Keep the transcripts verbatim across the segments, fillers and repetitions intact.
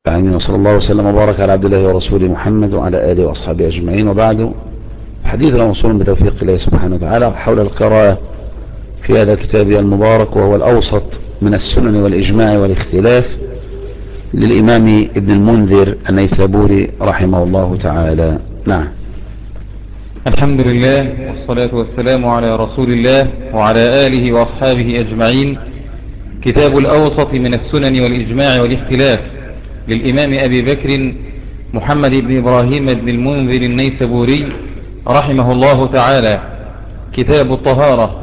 يعني وصلى الله وسلم وبارك على عبد الله ورسوله محمد وعلى آله وأصحابه أجمعين، وبعد. حديثنا موصول بتوفيق الله سبحانه وتعالى حول القراءة في هذا الكتاب المبارك، وهو الأوسط من السنن والإجماع والاختلاف للإمام ابن المنذر النيسابوري رحمه الله تعالى. نعم. الحمد لله والصلاة والسلام على رسول الله وعلى آله وأصحابه أجمعين. كتاب الأوسط من السنن والإجماع والاختلاف للإمام أبي بكر محمد بن إبراهيم بن المنذر النيسابوري رحمه الله تعالى. كتاب الطهارة.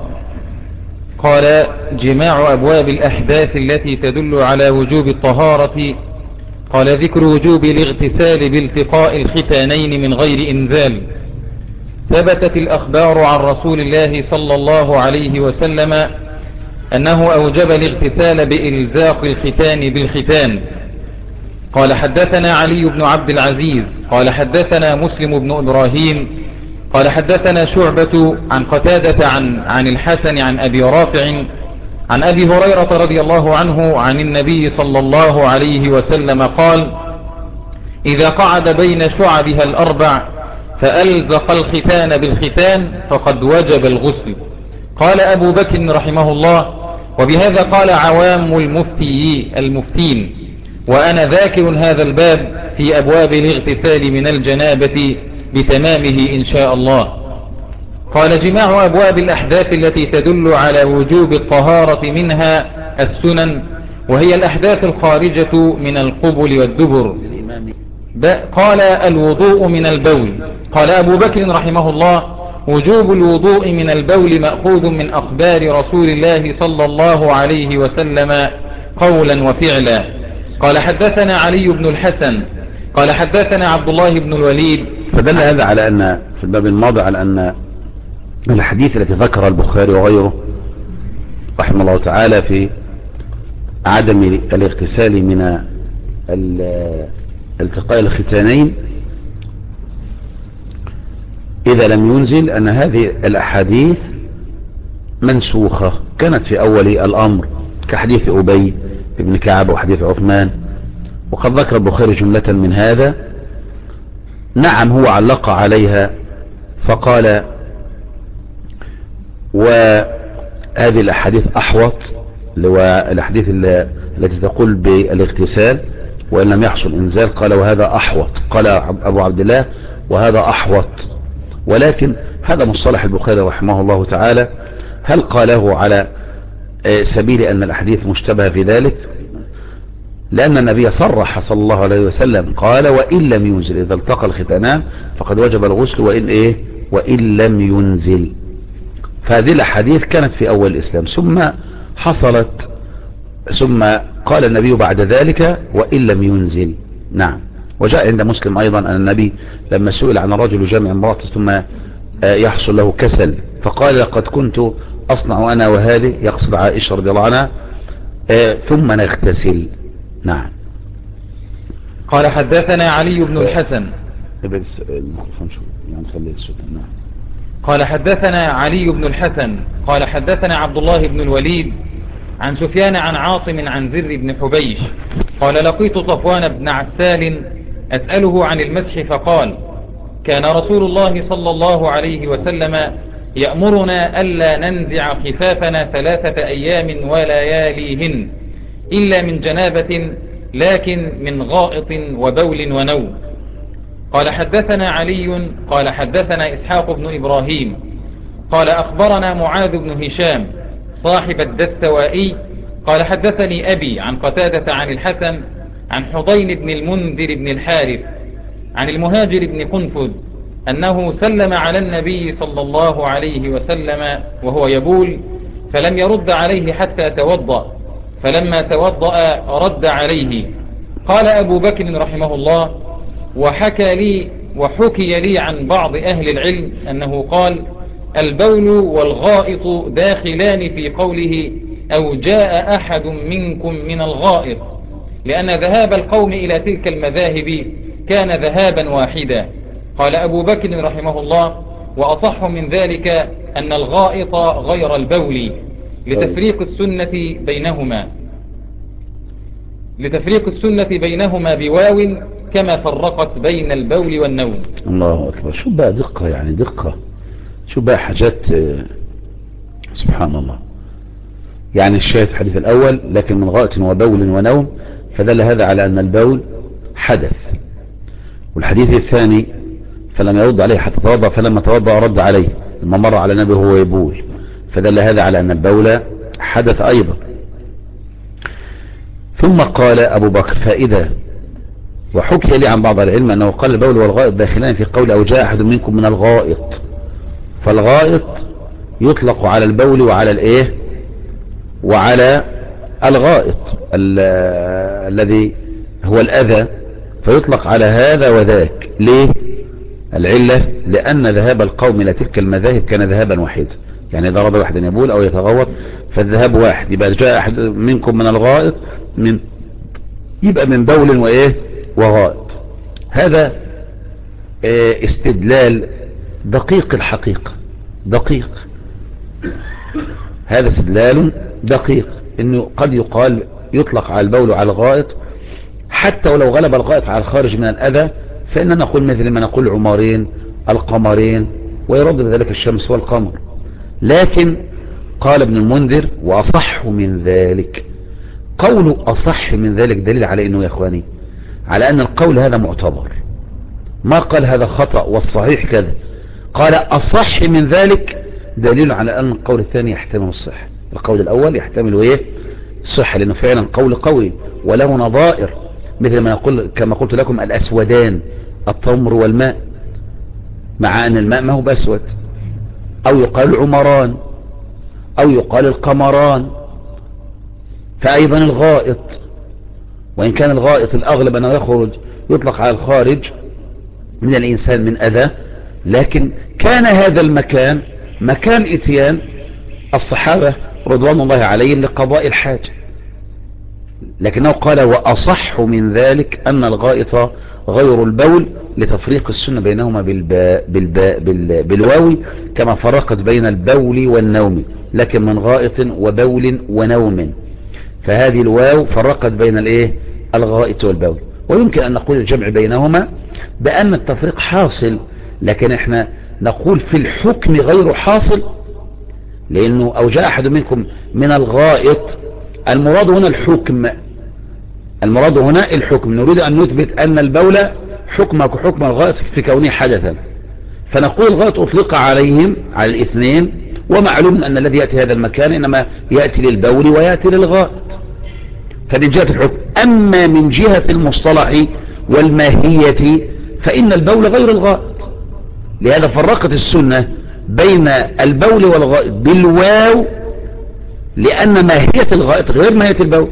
قال: جماع أبواب الأحداث التي تدل على وجوب الطهارة. قال: ذكر وجوب الاغتسال بالتقاء الختانين من غير إنزال. ثبتت الأخبار عن رسول الله صلى الله عليه وسلم أنه أوجب الاغتسال بإلزاق الختان بالختان. قال: حدثنا علي بن عبد العزيز قال: حدثنا مسلم بن إبراهيم قال: حدثنا شعبة عن قتادة عن, عن الحسن عن أبي رافع عن أبي هريرة رضي الله عنه عن النبي صلى الله عليه وسلم قال: إذا قعد بين شعبها الأربع فألزق الختان بالختان فقد وجب الغسل. قال أبو بكر رحمه الله: وبهذا قال عوام المفتي المفتين، وأنا ذاكر هذا الباب في أبواب الاغتسال من الجنابة بتمامه إن شاء الله. قال: جماع أبواب الأحداث التي تدل على وجوب الطهارة منها السنن، وهي الأحداث الخارجة من القبل والدبر. قال: الوضوء من البول. قال أبو بكر رحمه الله: وجوب الوضوء من البول مأخوذ من أخبار رسول الله صلى الله عليه وسلم قولا وفعلا. قال: حدثنا علي بن الحسن قال: حدثنا عبد الله بن الوليد. فدل هذا على أن في الباب الماضي على أن الحديث التي ذكر البخاري وغيره رحمه الله تعالى في عدم الاغتسال من التقاء الختانين إذا لم ينزل، أن هذه الأحاديث منسوخة كانت في أول الأمر، كحديث أبي بن كعب وحديث عثمان، وقد ذكر البخاري جملة من هذا. نعم، هو علق عليها فقال: وهذه الأحاديث أحوط، والأحاديث التي تقول بالاغتسال وإن لم يحصل إنزال، قال وهذا أحوط. قال أبو عبد الله: وهذا أحوط. ولكن هذا مصطلح البخاري رحمه الله تعالى، هل قاله على سبيل أن الأحاديث مشتبه في ذلك؟ لأن النبي صرح صلى الله عليه وسلم قال: وإن لم ينزل، إذا التقى الختانان فقد وجب الغسل وإن إيه وإن لم ينزل. فهذه الأحاديث كانت في أول الإسلام، ثم حصلت ثم قال النبي بعد ذلك: وإن لم ينزل. نعم. وجاء عند مسلم أيضا أن النبي لما سئل عن رجل جامع امرأته ثم يحصل له كسل فقال: لقد كنت أصنع أنا وهذه، يقصد عائشة رضي الله عنها، ثم نغتسل. نعم. قال: حدثنا علي بن الحسن. نعم. قال: حدثنا علي بن الحسن قال: حدثنا عبد الله بن الوليد عن سفيان عن عاصم عن زر بن حبيش قال: لقيت صفوان بن عسال أسأله عن المسح فقال: كان رسول الله صلى الله عليه وسلم يأمرنا ألا ننزع خفافنا ثلاثة أيام ولياليهن إلا من جنابة، لكن من غائط وبول ونوم. قال: حدثنا علي قال: حدثنا إسحاق بن إبراهيم قال: أخبرنا معاذ بن هشام صاحب الدستوائي قال: حدثني أبي عن قتادة عن الحسن عن حضين بن المنذر بن الحارث عن المهاجر بن قنفذ أنه سلم على النبي صلى الله عليه وسلم وهو يبول، فلم يرد عليه حتى توضأ، فلما توضأ رد عليه. قال أبو بكر رحمه الله: وحكى لي وحكي لي عن بعض أهل العلم أنه قال: البول والغائط داخلان في قوله: أو جاء أحد منكم من الغائط، لأن ذهاب القوم إلى تلك المذاهب كان ذهابا واحدا. قال أبو بكر رحمه الله: وأصح من ذلك أن الغائط غير البول، لتفريق السنة بينهما. لتفريق السنة بينهما بواو كما فرقت بين البول والنوم. الله أكبر. شو بقى دقة، يعني دقة، شو بقى حاجات سبحان الله. يعني الشاهد الحديث الأول لكن من غائط وبول ونوم، فدل هذا على أن البول حدث. والحديث الثاني فلم يرد عليه حتى توضأ، فلما توضأ رد عليه لما مر على النبي وهو يبول، فدل هذا على أن البول حدث أيضا. ثم قال أبو بكر فائدة، وحكي لي عن بعض العلم أنه قال البول والغائط داخلان في قول أو جاء أحد منكم من الغائط، فالغائط يطلق على البول وعلى الإيه وعلى الغائط الذي هو الأذى، فيطلق على هذا وذاك. ليه؟ العلة لأن ذهاب القوم إلى تلك المذاهب كان ذهابا واحدا، يعني إذا أراد واحد يبول أو يتغوط فالذهاب واحد، يبقى جاء أحد منكم من الغائط من يبقى من بول وإيه وغائط. هذا استدلال دقيق الحقيقة، دقيق، هذا استدلال دقيق، انه قد يقال يطلق على البول على الغائط حتى ولو غلب الغائط على الخارج من الأذى، فإننا نقول مثل ما نقول عمرين القمرين ويرد ذلك الشمس والقمر. لكن قال ابن المنذر وأصح من ذلك، قوله أصح من ذلك دليل على انه يا اخواني على ان القول هذا معتبر، ما قال هذا خطأ والصحيح كذا، قال أصح من ذلك دليل على أن القول الثاني يحتمل الصحة. القول الأول يحتمل ايه الصحة، لأنه فعلا قول قوي وله نظائر، مثل ما نقول كما قلت لكم الأسودان التمر والماء، مع أن الماء ما هو بأسود، أو يقال العمران أو يقال القمران. فأيضا الغائط، وإن كان الغائط الأغلب أنه يخرج يطلق على الخارج من الإنسان من أذى، لكن كان هذا المكان مكان اتيان الصحابة رضوان الله عليهم لقضاء الحاجة، لكنه قال وأصح من ذلك أن الغائط غير البول لتفريق السنة بينهما بالباء بالباء بالواو كما فرقت بين البول والنوم، لكن من غائط وبول ونوم، فهذه الواو فرقت بين الايه الغائط والبول. ويمكن أن نقول الجمع بينهما بأن التفريق حاصل، لكن احنا نقول في الحكم غير حاصل، لأنه أو جاء أحد منكم من الغائط، المراد هنا الحكم، المراد هنا الحكم، نريد أن نثبت أن البول حكم كحكم الغائط في كونه حدثا، فنقول الغائط أطلق عليهم على الاثنين، ومعلوم أن الذي يأتي هذا المكان إنما يأتي للبول ويأتي للغائط، فمن جهة الحكم. أما من جهة المصطلح والماهية فإن البول غير الغائط، لهذا فرقت السنة بين البول والغائط بالواو، لأن ماهية الغائط غير ماهية البول.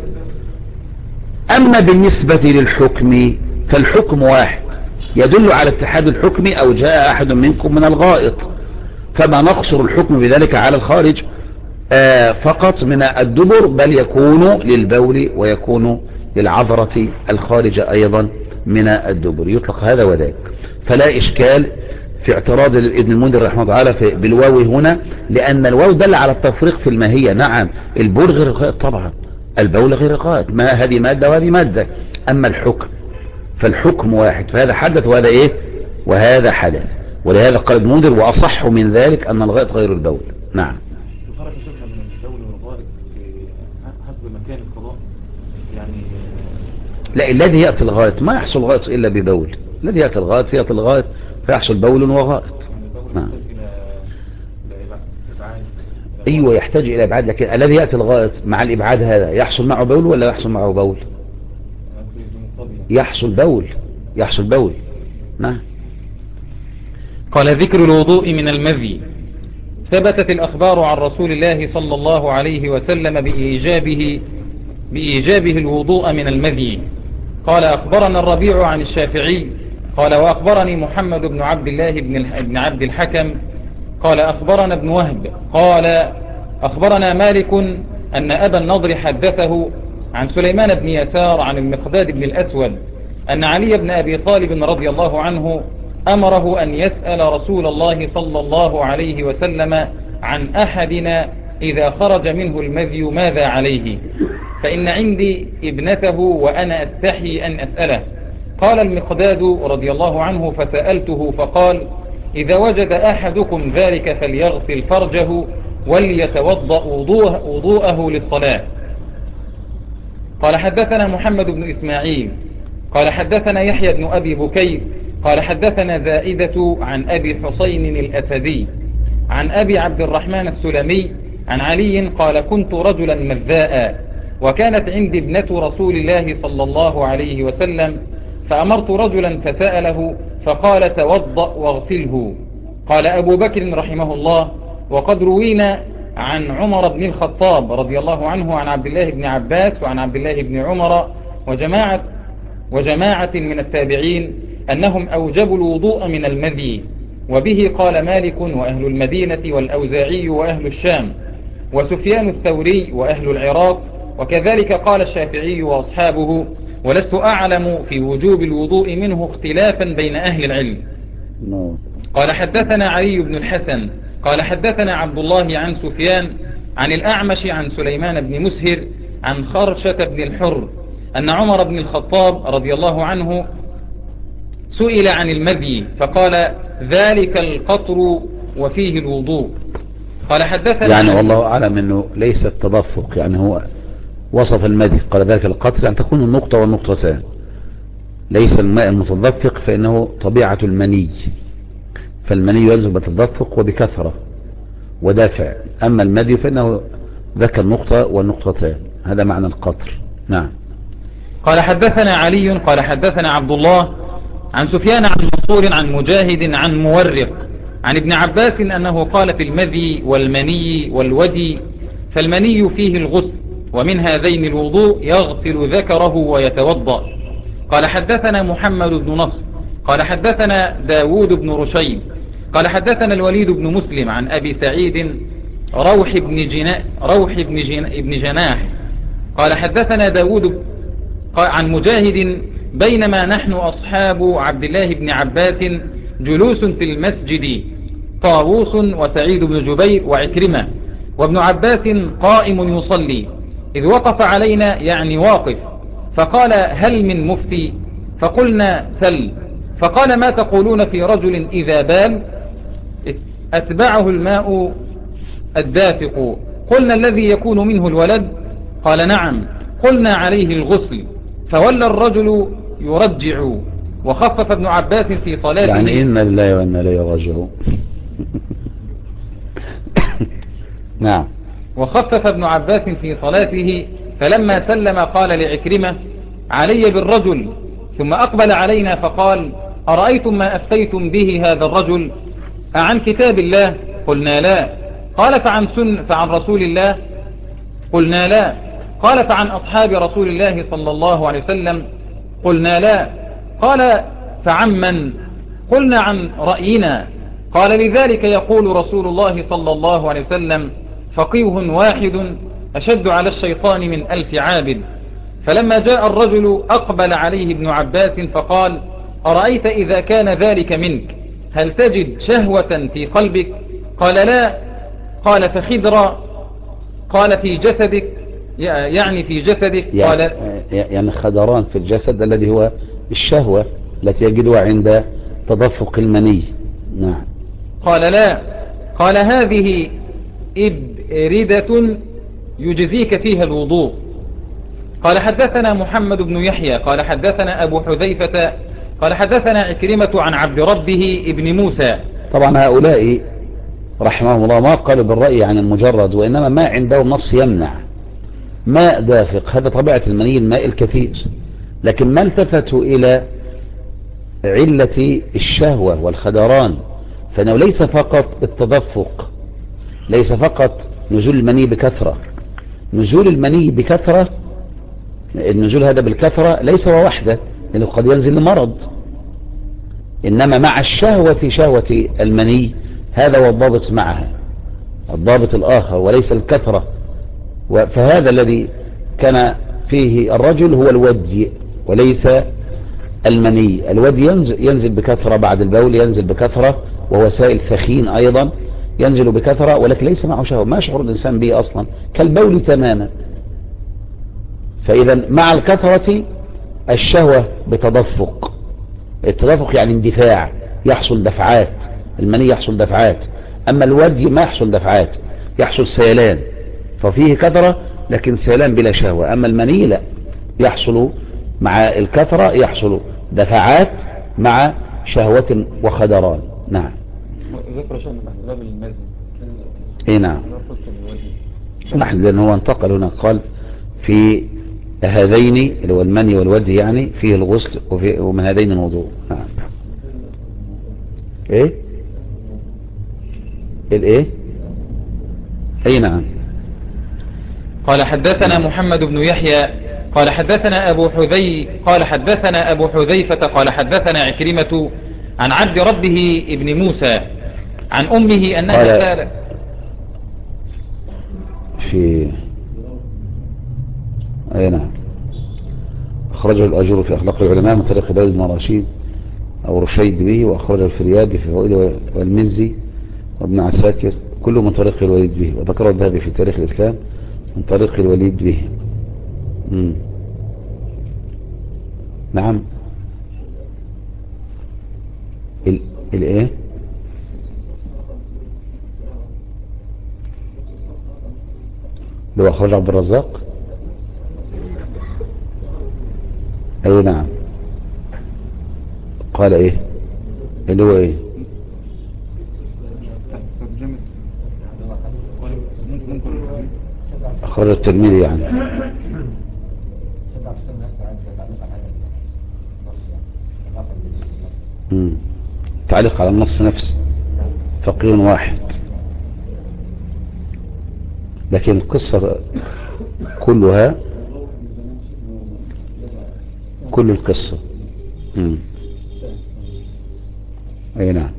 أما بالنسبة للحكم فالحكم واحد يدل على اتحاد الحكم أو جاء أحد منكم من الغائط، فما نقصر الحكم بذلك على الخارج آه فقط من الدبر، بل يكون للبول ويكون للعذرة الخارجة أيضا من الدبر، يطلق هذا وذاك. فلا إشكال في اعتراض ابن المنذر رحمه الله تعالى بالواو هنا، لأن الواو دل على التفريق في الماهية. نعم البول غير الغائط طبعا، البول غير الغائط، ما هذه مادة وهذه مادة. أما الحكم فالحكم واحد، فهذا حدث وهذا إيه وهذا حدث، ولهذا قال ابن المنذر وأصح من ذلك أن الغائط غير البول. نعم فرق شبه من البول والغائط حسب مكان القضاء، يعني لا الذي يأتي الغائط ما يحصل غائط إلا ببول، الذي يأتي الغائط يأتي الغائط فيحصل بول وغائط. نعم ايوه يحتاج الى ابعاد، لكن الذي يأتي الغائط مع الابعاد هذا يحصل معه بول ولا يحصل معه بول؟ يحصل بول، يحصل بول. نعم. قال ذكر الوضوء من المذي. ثبتت الأخبار عن رسول الله صلى الله عليه وسلم بإيجابه, بإيجابه الوضوء من المذي. قال أخبرنا الربيع عن الشافعي قال وأخبرني محمد بن عبد الله بن عبد الحكم قال أخبرنا ابن وهب قال أخبرنا مالك أن أبا النضر حدثه عن سليمان بن يسار عن المقداد بن الأسود أن علي بن أبي طالب رضي الله عنه أمره أن يسأل رسول الله صلى الله عليه وسلم عن أحدنا إذا خرج منه المذي ماذا عليه، فإن عندي ابنته وأنا أستحي أن أسأله. قال المقداد رضي الله عنه فسألته فقال إذا وجد أحدكم ذلك فليغسل فرجه وليتوضأ وضوءه, وضوءه للصلاة. قال حدثنا محمد بن إسماعيل قال حدثنا يحيى بن أبي بكير قال حدثنا زائدة عن أبي حسين الأسدي عن أبي عبد الرحمن السلمي عن علي قال كنت رجلا مذاء وكانت عندي ابنة رسول الله صلى الله عليه وسلم فأمرت رجلا فسأله فقال توضأ واغسله. قال أبو بكر رحمه الله وقد روينا عن عمر بن الخطاب رضي الله عنه عن عبد الله بن عباس وعن عبد الله بن عمر وجماعة, وجماعة من التابعين أنهم أوجبوا الوضوء من المذي، وبه قال مالك وأهل المدينة والأوزاعي وأهل الشام وسفيان الثوري وأهل العراق، وكذلك قال الشافعي وأصحابه، ولست أعلم في وجوب الوضوء منه اختلافا بين أهل العلم. قال حدثنا علي بن الحسن قال حدثنا عبد الله عن سفيان عن الأعمش عن سليمان بن مسهر عن خرشة بن الحر أن عمر بن الخطاب رضي الله عنه سئل عن المذي فقال ذلك القطر وفيه الوضوء. قال حدثنا يعني والله أعلم أنه ليس التدفق، يعني هو وصف المذي قال ذلك القطر أن تكون النقطة والنقطتان، ليس الماء المتدفق فإنه طبيعة المني، فالمني ينزل بتدفق وبكثرة ودافع، أما المذي فإنه ذاك النقطة والنقطتان، هذا معنى القطر. نعم. قال حدثنا علي قال حدثنا عبد الله عن سفيان عن منصور عن مجاهد عن مورق عن ابن عباس أنه قال في المذي والمني والودي فالمني فيه الغسل ومن هذين الوضوء يغسل ذكره ويتوضأ. قال حدثنا محمد بن نصر قال حدثنا داود بن رشيد قال حدثنا الوليد بن مسلم عن أبي سعيد روح بن, جنا روح بن, جنا بن جناح قال حدثنا داود عن مجاهد بينما نحن أصحاب عبد الله بن عباس جلوس في المسجد طاووس وسعيد بن جبير وعكرمة وابن عباس قائم يصلي إذ وقف علينا يعني واقف فقال هل من مفتي؟ فقلنا سل. فقال ما تقولون في رجل إذا بال أتبعه الماء الدافق؟ قلنا الذي يكون منه الولد؟ قال نعم. قلنا عليه الغسل. فولى الرجل يرجع وخفف ابن عباس في صلاته. يعني إن الله وإن إليه راجعون. نعم. وخفف ابن عباس في صلاته فلما سلم قال لعكرمة علي بالرجل، ثم أقبل علينا فقال أرأيتم ما أفتيتم به هذا الرجل أعن كتاب الله؟ قلنا لا. قال فعن سن فعن رسول الله؟ قلنا لا. قال فعن أصحاب رسول الله صلى الله عليه وسلم؟ قلنا لا. قال فعمن؟ قلنا عن رأينا. قال لذلك يقول رسول الله صلى الله عليه وسلم فقيه واحد أشد على الشيطان من ألف عابد. فلما جاء الرجل أقبل عليه ابن عباس فقال أرأيت إذا كان ذلك منك هل تجد شهوة في قلبك؟ قال لا. قال فخدر؟ قال في جسدك يعني في جسدك؟ قال يعني خدران في الجسد الذي هو الشهوة التي يجدها عند تدفق المني. نعم. قال لا. قال هذه إبردة يجزيك فيها الوضوء. قال حدثنا محمد بن يحيى قال حدثنا أبو حذيفة قال حدثنا عكرمة عن عبد ربه ابن موسى. طبعا هؤلاء رحمهم الله ما قالوا بالرأي عن المجرد، وإنما ما عندهم نص يمنع ماء دافق، هذا طبيعة المني الماء الكثير، لكن ما التفتوا إلى علة الشهوة والخدران، فإنه ليس فقط التدفق، ليس فقط نزول المني بكثرة، نزول المني بكثرة، النزول هذا بالكثرة ليس هو وحده، لأنه قد ينزل لمرض، إنما مع الشهوة شهوة المني، هذا هو الضابط معها، الضابط الآخر وليس الكثرة. فهذا الذي كان فيه الرجل هو الودي وليس المني. الودي ينزل, ينزل بكثرة بعد البول، ينزل بكثرة وهو سائل ثخين أيضا ينزل بكثرة، ولكن ليس معه شهوة، ما يشعر الإنسان به أصلا، كالبول تماما. فإذا مع الكثرة الشهوة بتدفق. التدفق يعني اندفاع، يحصل دفعات، المني يحصل دفعات. أما الودي ما يحصل دفعات، يحصل سيلان، ففيه كثرة لكن سيلان بلا شهوة. أما المني لا، يحصل مع الكثرة يحصل دفعات مع شهوة وخدران. نعم. ذكر شأن أسباب المزي. اي نعم. نحن لأن هو انتقل هنا قال في هذين اللي هو المني والودي يعني فيه الغسل وفي ومن هذين الوضوء. نعم. ايه الايه اي نعم. قال حدثنا محمد بن يحيى قال حدثنا أبو حذي قال حدثنا أبو حذيفة قال حدثنا عكرمة عن عبد ربه ابن موسى عن أمه أنها سألت في أي نعم. أخرجه الأجر في أخلاق العلماء من طريق داود بن رشيد أو رشيد به، وأخرجه الفريابي في فوائد والمنزي وابن عساكر كله من طريق الوليد به، وذكره الذهبي في تاريخ الإسلام من طريق الوليد به. مم. نعم. ال الايه اللي هو أخرج عبد الرزاق. اي نعم. قال ايه اللي هو ايه أخرج الترمذي يعني. مم. تعليق على النص نفسه فقيه واحد، لكن القصة كلها كل القصة. مم. اي نعم.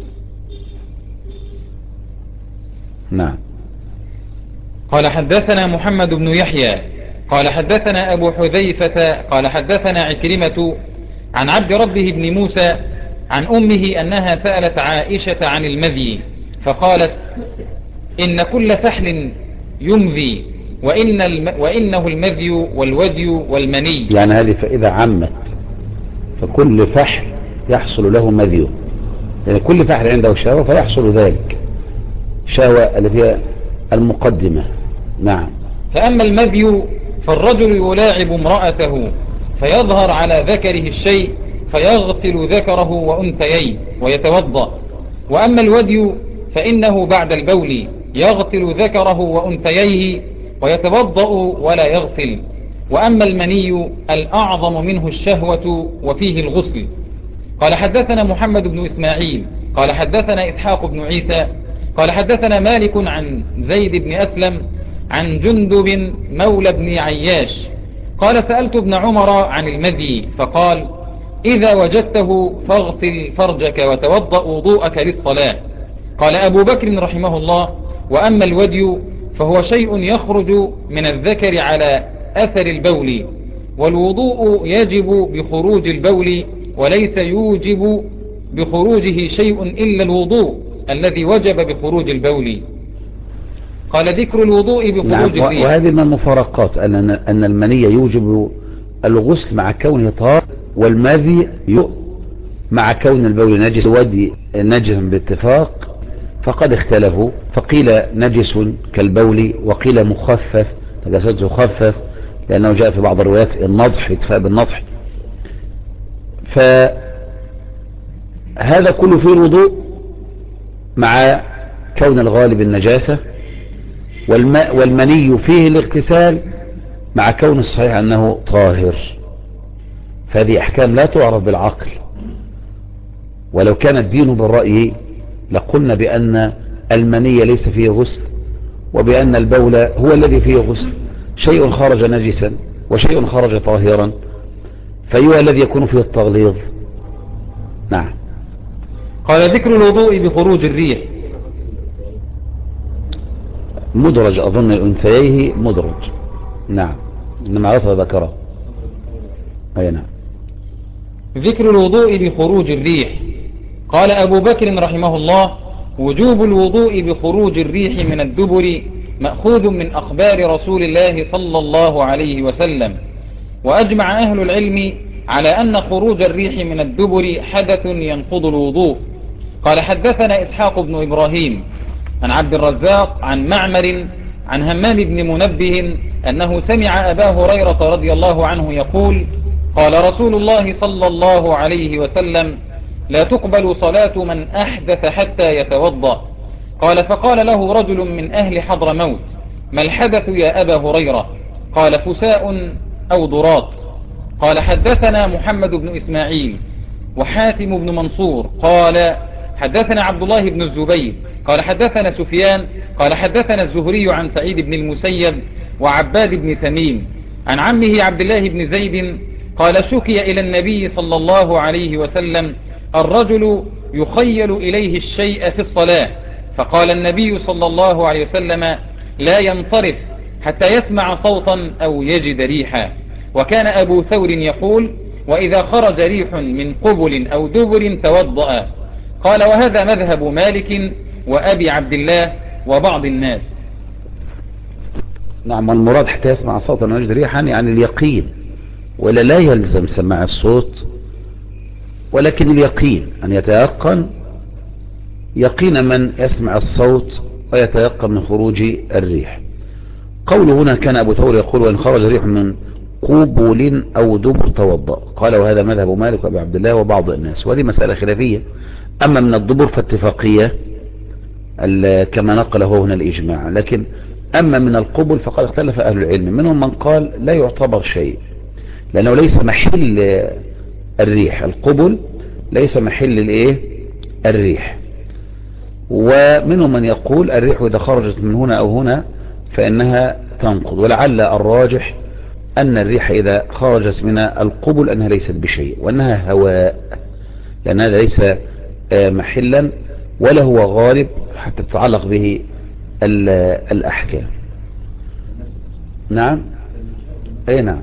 نعم. قال حدثنا محمد بن يحيى قال حدثنا أبو حذيفة قال حدثنا عكرمة عن عبد ربه بن موسى عن أمه أنها سألت عائشة عن المذي فقالت إن كل فحل يمذي وإن الم وإنه المذي والودي والمني. يعني هذه فإذا عمت فكل فحل يحصل له مذي، يعني كل فحل عنده شهوة فيحصل ذلك شهوة اللي فيها المقدمة. نعم. فأما المذي فالرجل يلاعب امرأته فيظهر على ذكره الشيء فيغسل ذكره وأنثييه ويتوضأ. وأما الودي فإنه بعد البول يغسل ذكره وأنثييه ويتوضأ ولا يغسل. وأما المني الأعظم منه الشهوة وفيه الغسل. قال حدثنا محمد بن إسماعيل قال حدثنا إسحاق بن عيسى قال حدثنا مالك عن زيد بن أسلم عن جندب مولى بن عياش قال سألت ابن عمر عن المذي فقال إذا وجدته فاغسل فرجك وتوضأ وضوءك للصلاة. قال أبو بكر رحمه الله وأما الودي فهو شيء يخرج من الذكر على أثر البول، والوضوء يجب بخروج البول وليس يوجب بخروجه شيء إلا الوضوء الذي وجب بخروج البول. قال ذكر الوضوء بخروج نعم. الريح. وهذه من المفارقات أن أن المني يوجب الغسل مع كونه طاهر، والمذي مع كون البول نجس. ودي نجس باتفاق فقد اختلفوا، فقيل نجس كالبول وقيل مخفف نجاسته خفف لأنه جاء في بعض الروايات النضح اتفاق بالنضح. فهذا كله فيه الوضوء مع كون الغالب النجاسة، والماء والمني فيه الاغتسال مع كون الصحيح أنه طاهر. فهذه أحكام لا تعرف بالعقل، ولو كان الدين بالرأي لقلنا بأن المني ليس فيه غسل، وبأن البول هو الذي فيه غسل، شيء خرج نجسا وشيء خرج طاهرا، فأيها الذي يكون فيه التغليظ. نعم. قال ذكر الوضوء بخروج الريح مدرج أظن أنثيه مدرج. نعم. إنما عرفها ذكره. أي نعم. ذكر الوضوء بخروج الريح. قال أبو بكر رحمه الله وجوب الوضوء بخروج الريح من الدبر مأخوذ من أخبار رسول الله صلى الله عليه وسلم. وأجمع أهل العلم على أن خروج الريح من الدبر حدث ينقض الوضوء. قال حدثنا إسحاق بن إبراهيم عن عبد الرزاق عن معمر عن همام بن منبه أنه سمع أبا هريرة رضي الله عنه يقول قال رسول الله صلى الله عليه وسلم لا تقبل صلاة من أحدث حتى يتوضأ. قال فقال له رجل من أهل حضرموت ما الحدث يا أبا هريرة؟ قال فساء أو ضراط. قال حدثنا محمد بن إسماعيل وحاتم بن منصور قال حدثنا عبد الله بن الزبير قال حدثنا سفيان قال حدثنا الزهري عن سعيد بن المسيب وعباد بن تميم عن عمه عبد الله بن زيد قال شكي إلى النبي صلى الله عليه وسلم الرجل يخيل إليه الشيء في الصلاة، فقال النبي صلى الله عليه وسلم لا ينصرف حتى يسمع صوتا أو يجد ريحا. وكان أبو ثور يقول وإذا خرج ريح من قبل أو دبر توضأ. قال وهذا مذهب مالك وأبي عبد الله وبعض الناس. نعم، والمراد حتى يسمع صوتا أو يجد ريحا يعني اليقين، ولا لا يلزم سماع الصوت، ولكن اليقين أن يتيقن يقين من يسمع الصوت ويتيقن من خروج الريح. قوله هنا كان أبو ثور يقول وإن خرج ريح من قبل أو دبر توضأ. قال وهذا مذهب مالك وأبي عبد الله وبعض الناس، وهذه مسألة خلافية. أما من الدبر فاتفاقية كما نقله هنا الإجماع، لكن أما من القبل فقد اختلف أهل العلم، منهم من قال لا يعتبر شيء لأنه ليس محل الريح، القبل ليس محل الايه الريح. ومنهم من يقول الريح إذا خرجت من هنا أو هنا فإنها تنقض، ولعل الراجح أن الريح إذا خرجت من القبل أنها ليست بشيء وأنها هواء، لأن هذا ليس محلا ولا هو غالب حتى تتعلق به الأحكام. نعم أي نعم.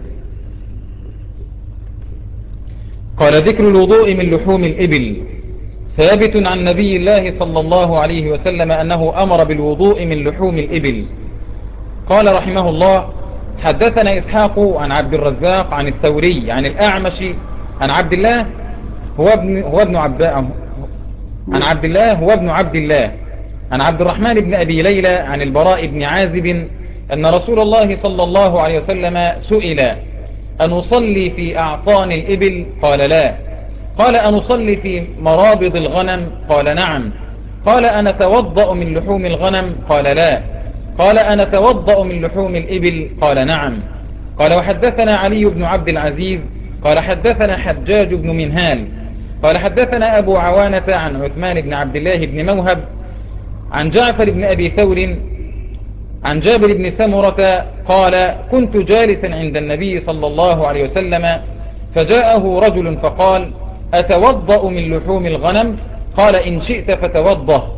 قال ذكر الوضوء من لحوم الإبل ثابت عن نبي الله صلى الله عليه وسلم أنه أمر بالوضوء من لحوم الإبل. قال رحمه الله حدثنا إسحاق عن عبد الرزاق عن الثوري عن الأعمش عن عبد الله هو ابن هو ابن عباء عن عبد الله هو ابن عبد الله عن عبد الرحمن بن أبي ليلى عن البراء بن عازب أن رسول الله صلى الله عليه وسلم سئل أن أصلي في أعطان الإبل؟ قال لا. قال أن أصلي في مرابض الغنم؟ قال نعم. قال أنا توضأ من لحوم الغنم؟ قال لا. قال أنا توضأ من لحوم الإبل؟ قال نعم. قال وحدثنا علي بن عبد العزيز قال حدثنا حجاج بن منهال قال حدثنا أبو عوانة عن عثمان بن عبد الله بن موهب عن جعفر بن أبي ثور عن جابر بن سمرة قال كنت جالسا عند النبي صلى الله عليه وسلم فجاءه رجل فقال أتوضأ من لحوم الغنم؟ قال إن شئت فتوضأ.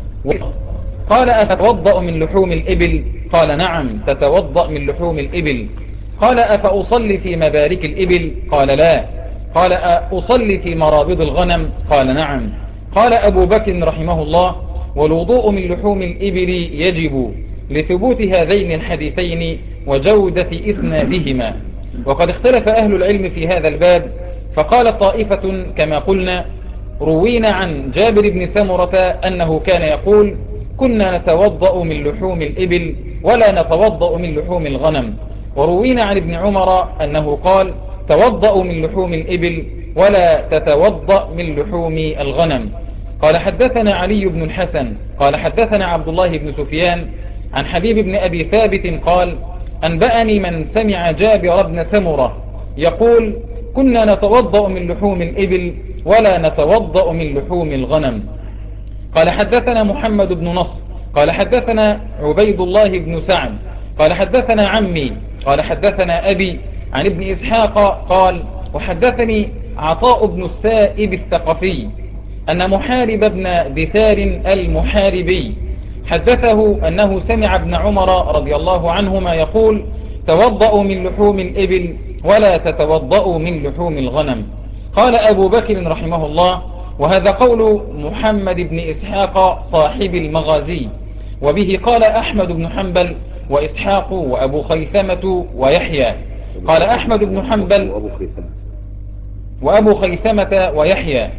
قال أتوضأ من لحوم الإبل؟ قال نعم تتوضأ من لحوم الإبل. قال أفأصلي في مبارك الإبل؟ قال لا. قال أصلي في مرابض الغنم؟ قال نعم. قال أبو بكر رحمه الله والوضوء من لحوم الإبل يجب لثبوت هذين الحديثين وجودة إسنادهما. وقد اختلف أهل العلم في هذا الباب، فقال طائفة كما قلنا روينا عن جابر بن سمرة أنه كان يقول كنا نتوضأ من لحوم الإبل ولا نتوضأ من لحوم الغنم. وروينا عن ابن عمر أنه قال توضأ من لحوم الإبل ولا تتوضأ من لحوم الغنم. قال حدثنا علي بن الحسن قال حدثنا عبد الله بن سفيان عن حبيب بن أبي ثابت قال أنبأني من سمع جابر بن سمرة يقول كنا نتوضأ من لحوم الإبل ولا نتوضأ من لحوم الغنم. قال حدثنا محمد بن نصر قال حدثنا عبيد الله بن سعد قال حدثنا عمي قال حدثنا أبي عن ابن إسحاق قال وحدثني عطاء بن السائب الثقفي أن محارب بن دثار المحاربي حدثه أنه سمع ابن عمر رضي الله عنهما يقول توضأوا من لحوم الإبل ولا تتوضأوا من لحوم الغنم. قال أبو بكر رحمه الله وهذا قول محمد بن إسحاق صاحب المغازي. وبه قال أحمد بن حنبل وإسحاق وأبو خيثمة ويحيى. قال أحمد بن حنبل وأبو خيثمة ويحيى.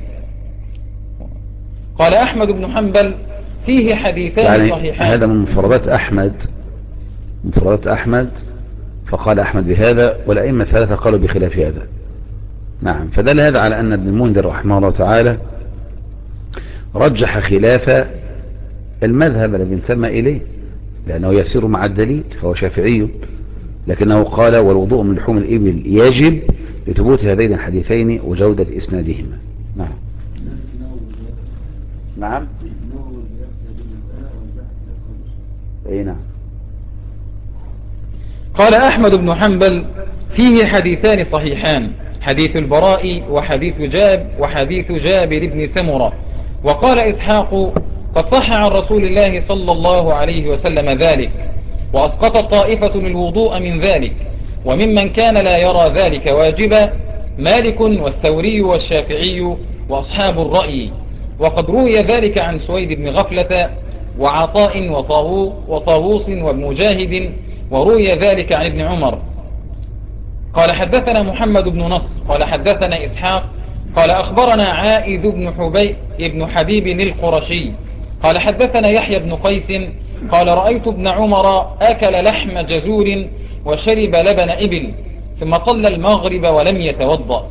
قال أحمد بن حنبل فيه حديثان يعني صحيحان. هذا من مفردات أحمد مفردات أحمد فقال أحمد بهذا، والأئمة الثلاثة قالوا بخلاف هذا. نعم. فدل هذا على أن ابن المنذر رحمه الله تعالى رجح خلاف المذهب الذي انتمى إليه، لأنه يسير مع الدليل، فهو شافعي، لكنه قال والوضوء من لحوم الإبل يجب لثبوت هذين الحديثين وجودة إسنادهما. نعم. نعم. أي نعم. قال أحمد بن حنبل فيه حديثان صحيحان، حديث البراء وحديث جاب وحديث جابر بن سمرة. وقال إسحاق قد صح عن رسول الله صلى الله عليه وسلم ذلك، وأسقط طائفة الوضوء من ذلك، وممن كان لا يرى ذلك واجبا مالك والثوري والشافعي وأصحاب الرأي. وقد روي ذلك عن سويد بن غفلة وعطاء وطاووس ومجاهد، وروي ذلك عن ابن عمر. قال حدثنا محمد بن نصر قال حدثنا إسحاق قال أخبرنا عائذ بن حبيب ابن حبيب القرشي قال حدثنا يحيى بن قيس قال رأيت ابن عمر أكل لحم جزور وشرب لبن إبل ثم صلى المغرب ولم يتوضأ.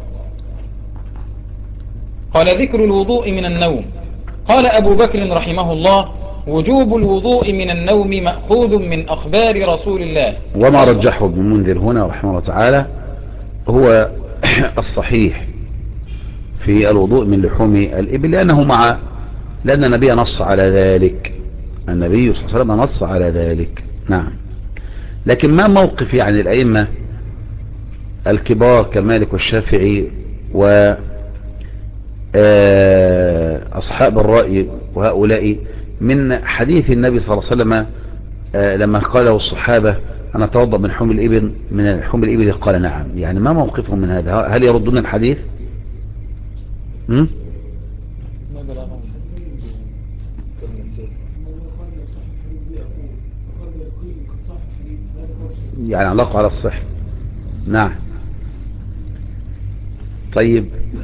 قال ذكر الوضوء من النوم. قال أبو بكر رحمه الله وجوب الوضوء من النوم مأخوذ من أخبار رسول الله. وما رجحه ابن المنذر هنا رحمه الله تعالى هو الصحيح في الوضوء من لحوم الإبل، لأنه مع لأن النبي نص على ذلك، النبي صلى الله عليه وسلم نص على ذلك. نعم. لكن ما موقف يعني الأئمة الكبار كمالك والشافعي وأصحاب الرأي وهؤلاء من حديث النبي صلى الله عليه وسلم لما قاله الصحابة أنا أتوضأ من حوم الإبل من حوم الإبل؟ قال نعم. يعني ما موقفهم من هذا؟ هل يردون الحديث؟ هم؟ يعني علاقة على الصحة. نعم. طيب،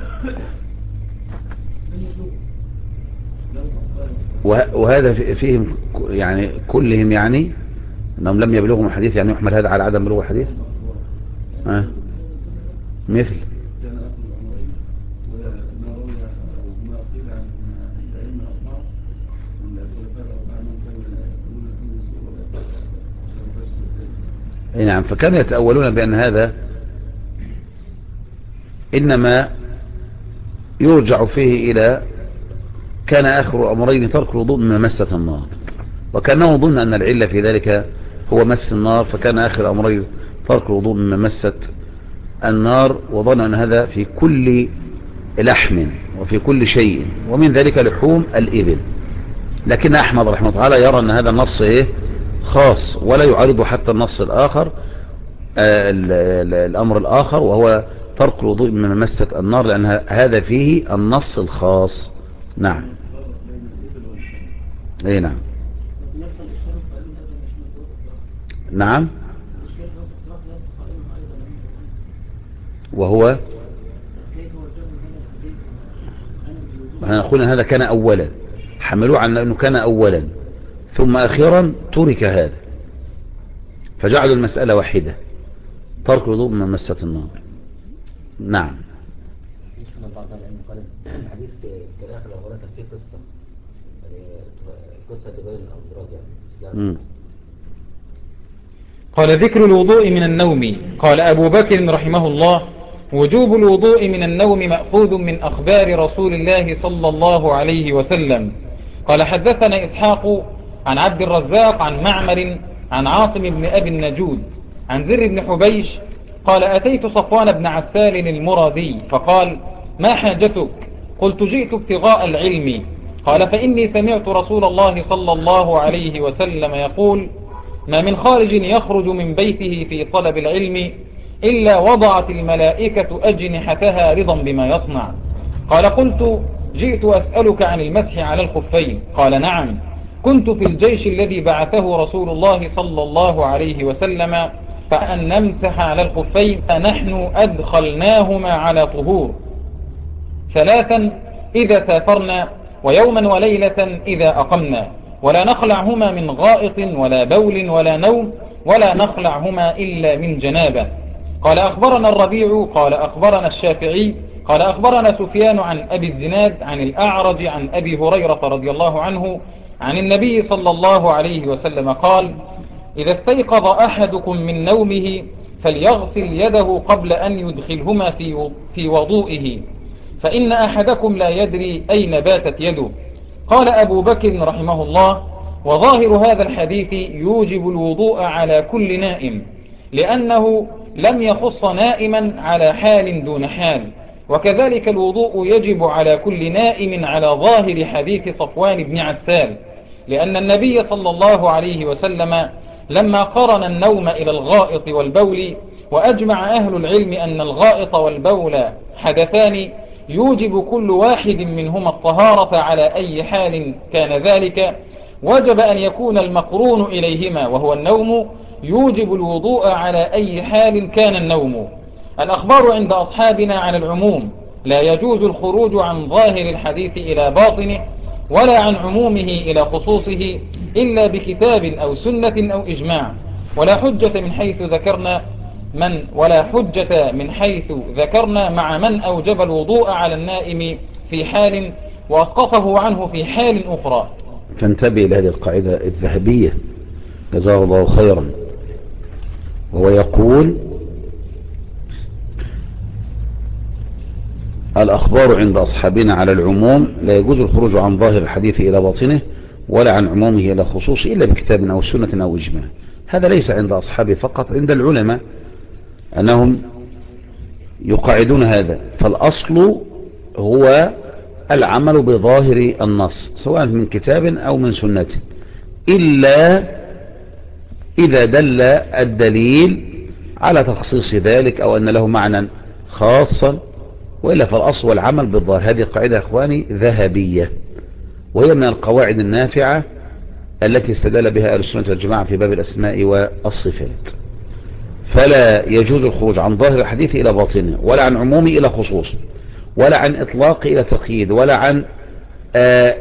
وهذا فيهم يعني كلهم يعني انهم لم يبلغوا الحديث، يعني يحمل هذا على عدم بلوغ الحديث. أه؟ مثل اي نعم. فكانوا يتأولون بأن هذا إنما يرجع فيه إلى كان آخر أمرين ترك الوضوء مما مست النار، وكانوا ظن أن العلة في ذلك هو مس النار، فكان آخر أمرين ترك الوضوء مما مست النار، وظن أن هذا في كل لحم وفي كل شيء، ومن ذلك لحوم الإبل. لكن أحمد رحمه الله تعالى يرى أن هذا النص إيه خاص، ولا يعارض حتى النص الآخر آه الأمر الآخر وهو ترك الوضوء مما مست النار، لأن هذا فيه النص الخاص. نعم. اي نعم. نعم. وهو نقول ان هذا كان اولا، حملوه على انه كان اولا ثم اخيرا ترك هذا، فجعلوا المسألة واحدة، ترك الوضوء مما مست النار. نعم. الحديث كان آخر الأولى كان فيه قصة قصة تبين الأمراض يعني. قال ذكر الوضوء من النوم. قال أبو بكر رحمه الله وجوب الوضوء من النوم مأخوذ من أخبار رسول الله صلى الله عليه وسلم. قال حدثنا إسحاق عن عبد الرزاق عن معمر عن عاصم بن أبي النجود عن زر بن حبيش قال أتيت صفوان بن عسال المرادي فقال ما حاجتك؟ قلت جئت ابتغاء العلم. قال فإني سمعت رسول الله صلى الله عليه وسلم يقول ما من خارج يخرج من بيته في طلب العلم إلا وضعت الملائكة أجنحتها رضا بما يصنع. قال قلت جئت أسألك عن المسح على الخفين. قال نعم. كنت في الجيش الذي بعثه رسول الله صلى الله عليه وسلم فأن نمسح على الخفين فنحن أدخلناهما على طهور، ثلاثا إذا سافرنا، ويوما وليلة إذا أقمنا، ولا نخلعهما من غائط ولا بول ولا نوم، ولا نخلعهما إلا من جنابة. قال أخبرنا الربيع قال أخبرنا الشافعي قال أخبرنا سفيان عن أبي الزناد عن الأعرج عن أبي هريرة رضي الله عنه عن النبي صلى الله عليه وسلم قال: إذا استيقظ أحدكم من نومه فليغسل يده قبل أن يدخلهما في وضوئه، فإن أحدكم لا يدري أين باتت يده. قال أبو بكر رحمه الله: وظاهر هذا الحديث يوجب الوضوء على كل نائم، لأنه لم يخص نائما على حال دون حال، وكذلك الوضوء يجب على كل نائم على ظاهر حديث صفوان بن عسال، لأن النبي صلى الله عليه وسلم لما قرن النوم إلى الغائط والبول، وأجمع أهل العلم أن الغائط والبول حدثان يوجب كل واحد منهما الطهارة على أي حال كان ذلك، وجب أن يكون المقرون إليهما وهو النوم يوجب الوضوء على أي حال كان النوم. الأخبار عند أصحابنا على العموم، لا يجوز الخروج عن ظاهر الحديث إلى باطنه ولا عن عمومه إلى خصوصه إلا بكتاب أو سنة أو إجماع، ولا حجة من حيث ذكرنا من ولا حجة من حيث ذكرنا مع من أوجب الوضوء على النائم في حال وأسقطه عنه في حال أخرى. فانتبه لهذه القاعدة الذهبية جزاه الله خيرا، وهو يقول: الأخبار عند أصحابنا على العموم، لا يجوز الخروج عن ظاهر الحديث إلى باطنه ولا عن عمومه إلى خصوصه إلا بكتاب أو سنة أو إجماع. هذا ليس عند أصحابه فقط، عند العلماء أنهم يقاعدون هذا. فالأصل هو العمل بظاهر النص سواء من كتاب أو من سنة، إلا إذا دل الدليل على تخصيص ذلك أو أن له معنى خاصا، وإلا فالأصل والعمل بالظاهر. هذه قاعدة أخواني ذهبية، وهي من القواعد النافعة التي استدل بها أهل السنة والجماعة في باب الأسماء والصفات. فلا يجوز الخروج عن ظاهر الحديث إلى باطنه ولا عن عمومه إلى خصوصه ولا عن إطلاق إلى تقييد ولا عن آآ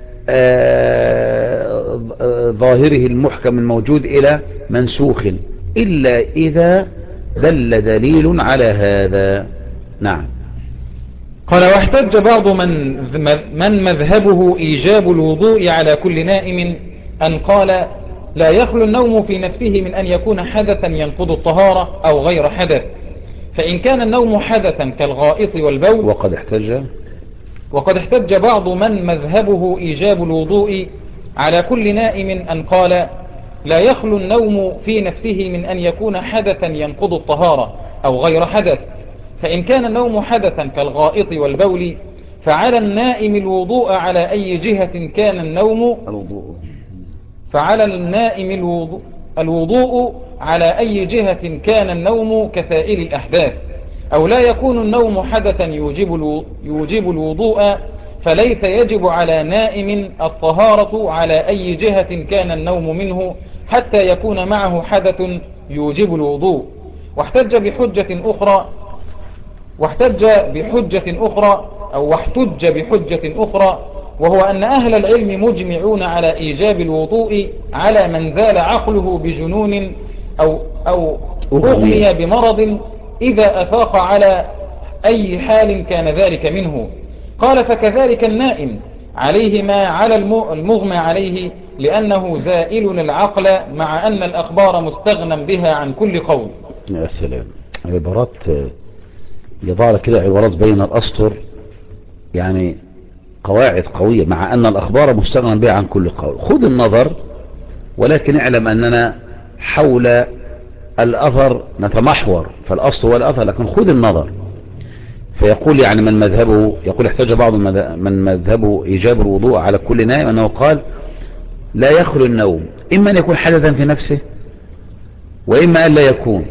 آآ ظاهره المحكم الموجود إلى منسوخ، إلا إذا دل دليل على هذا. نعم. قال: واحتج بعض من, من مذهبه إيجاب الوضوء على كل نائم أن قال: لا يخلو النوم في نفسه من أن يكون حدثا ينقض الطهارة أو غير حدث، فإن كان النوم حدثا كالغائط والبول. وقد احتج وقد احتج بعض من مذهبه إيجاب الوضوء على كل نائم أن قال: لا يخلو النوم في نفسه من أن يكون حدثا ينقض الطهارة أو غير حدث، فإن كان النوم حدثا كالغائط والبول فعلى النائم الوضوء على أي جهة كان النوم الوضوء فعلى النائم الوضوء, الوضوء على أي جهة كان النوم كسائر الأحداث، أو لا يكون النوم حدثا يوجب, يوجب الوضوء، فليس يجب على نائم الطهارة على أي جهة كان النوم منه حتى يكون معه حدث يوجب الوضوء. واحتج بحجة أخرى واحتج بحجة أخرى أو واحتج بحجة أخرى وهو أن أهل العلم مجمعون على إيجاب الوضوء على من زال عقله بجنون أو, أو أغمي بمرض إذا أفاق على أي حال كان ذلك منه. قال: فكذلك النائم عليه ما على المغمى عليه، لأنه زائل العقل مع أن الأخبار مستغنى بها عن كل قول. يا سلام، عبارات يضع كده، عبارات بين الأسطر، يعني قواعد قوية، مع أن الأخبار مستغنى بها عن كل قول. خذ النظر، ولكن اعلم أننا حول الأثر نتمحور، فالأصل هو الأثر، لكن خذ النظر. فيقول يعني من مذهبه، يقول احتاج بعض من مذهبه إيجاب الوضوء على كل نائم أنه قال: لا يخلو النوم إما أن يكون حدثا في نفسه وإما أن لا يكون.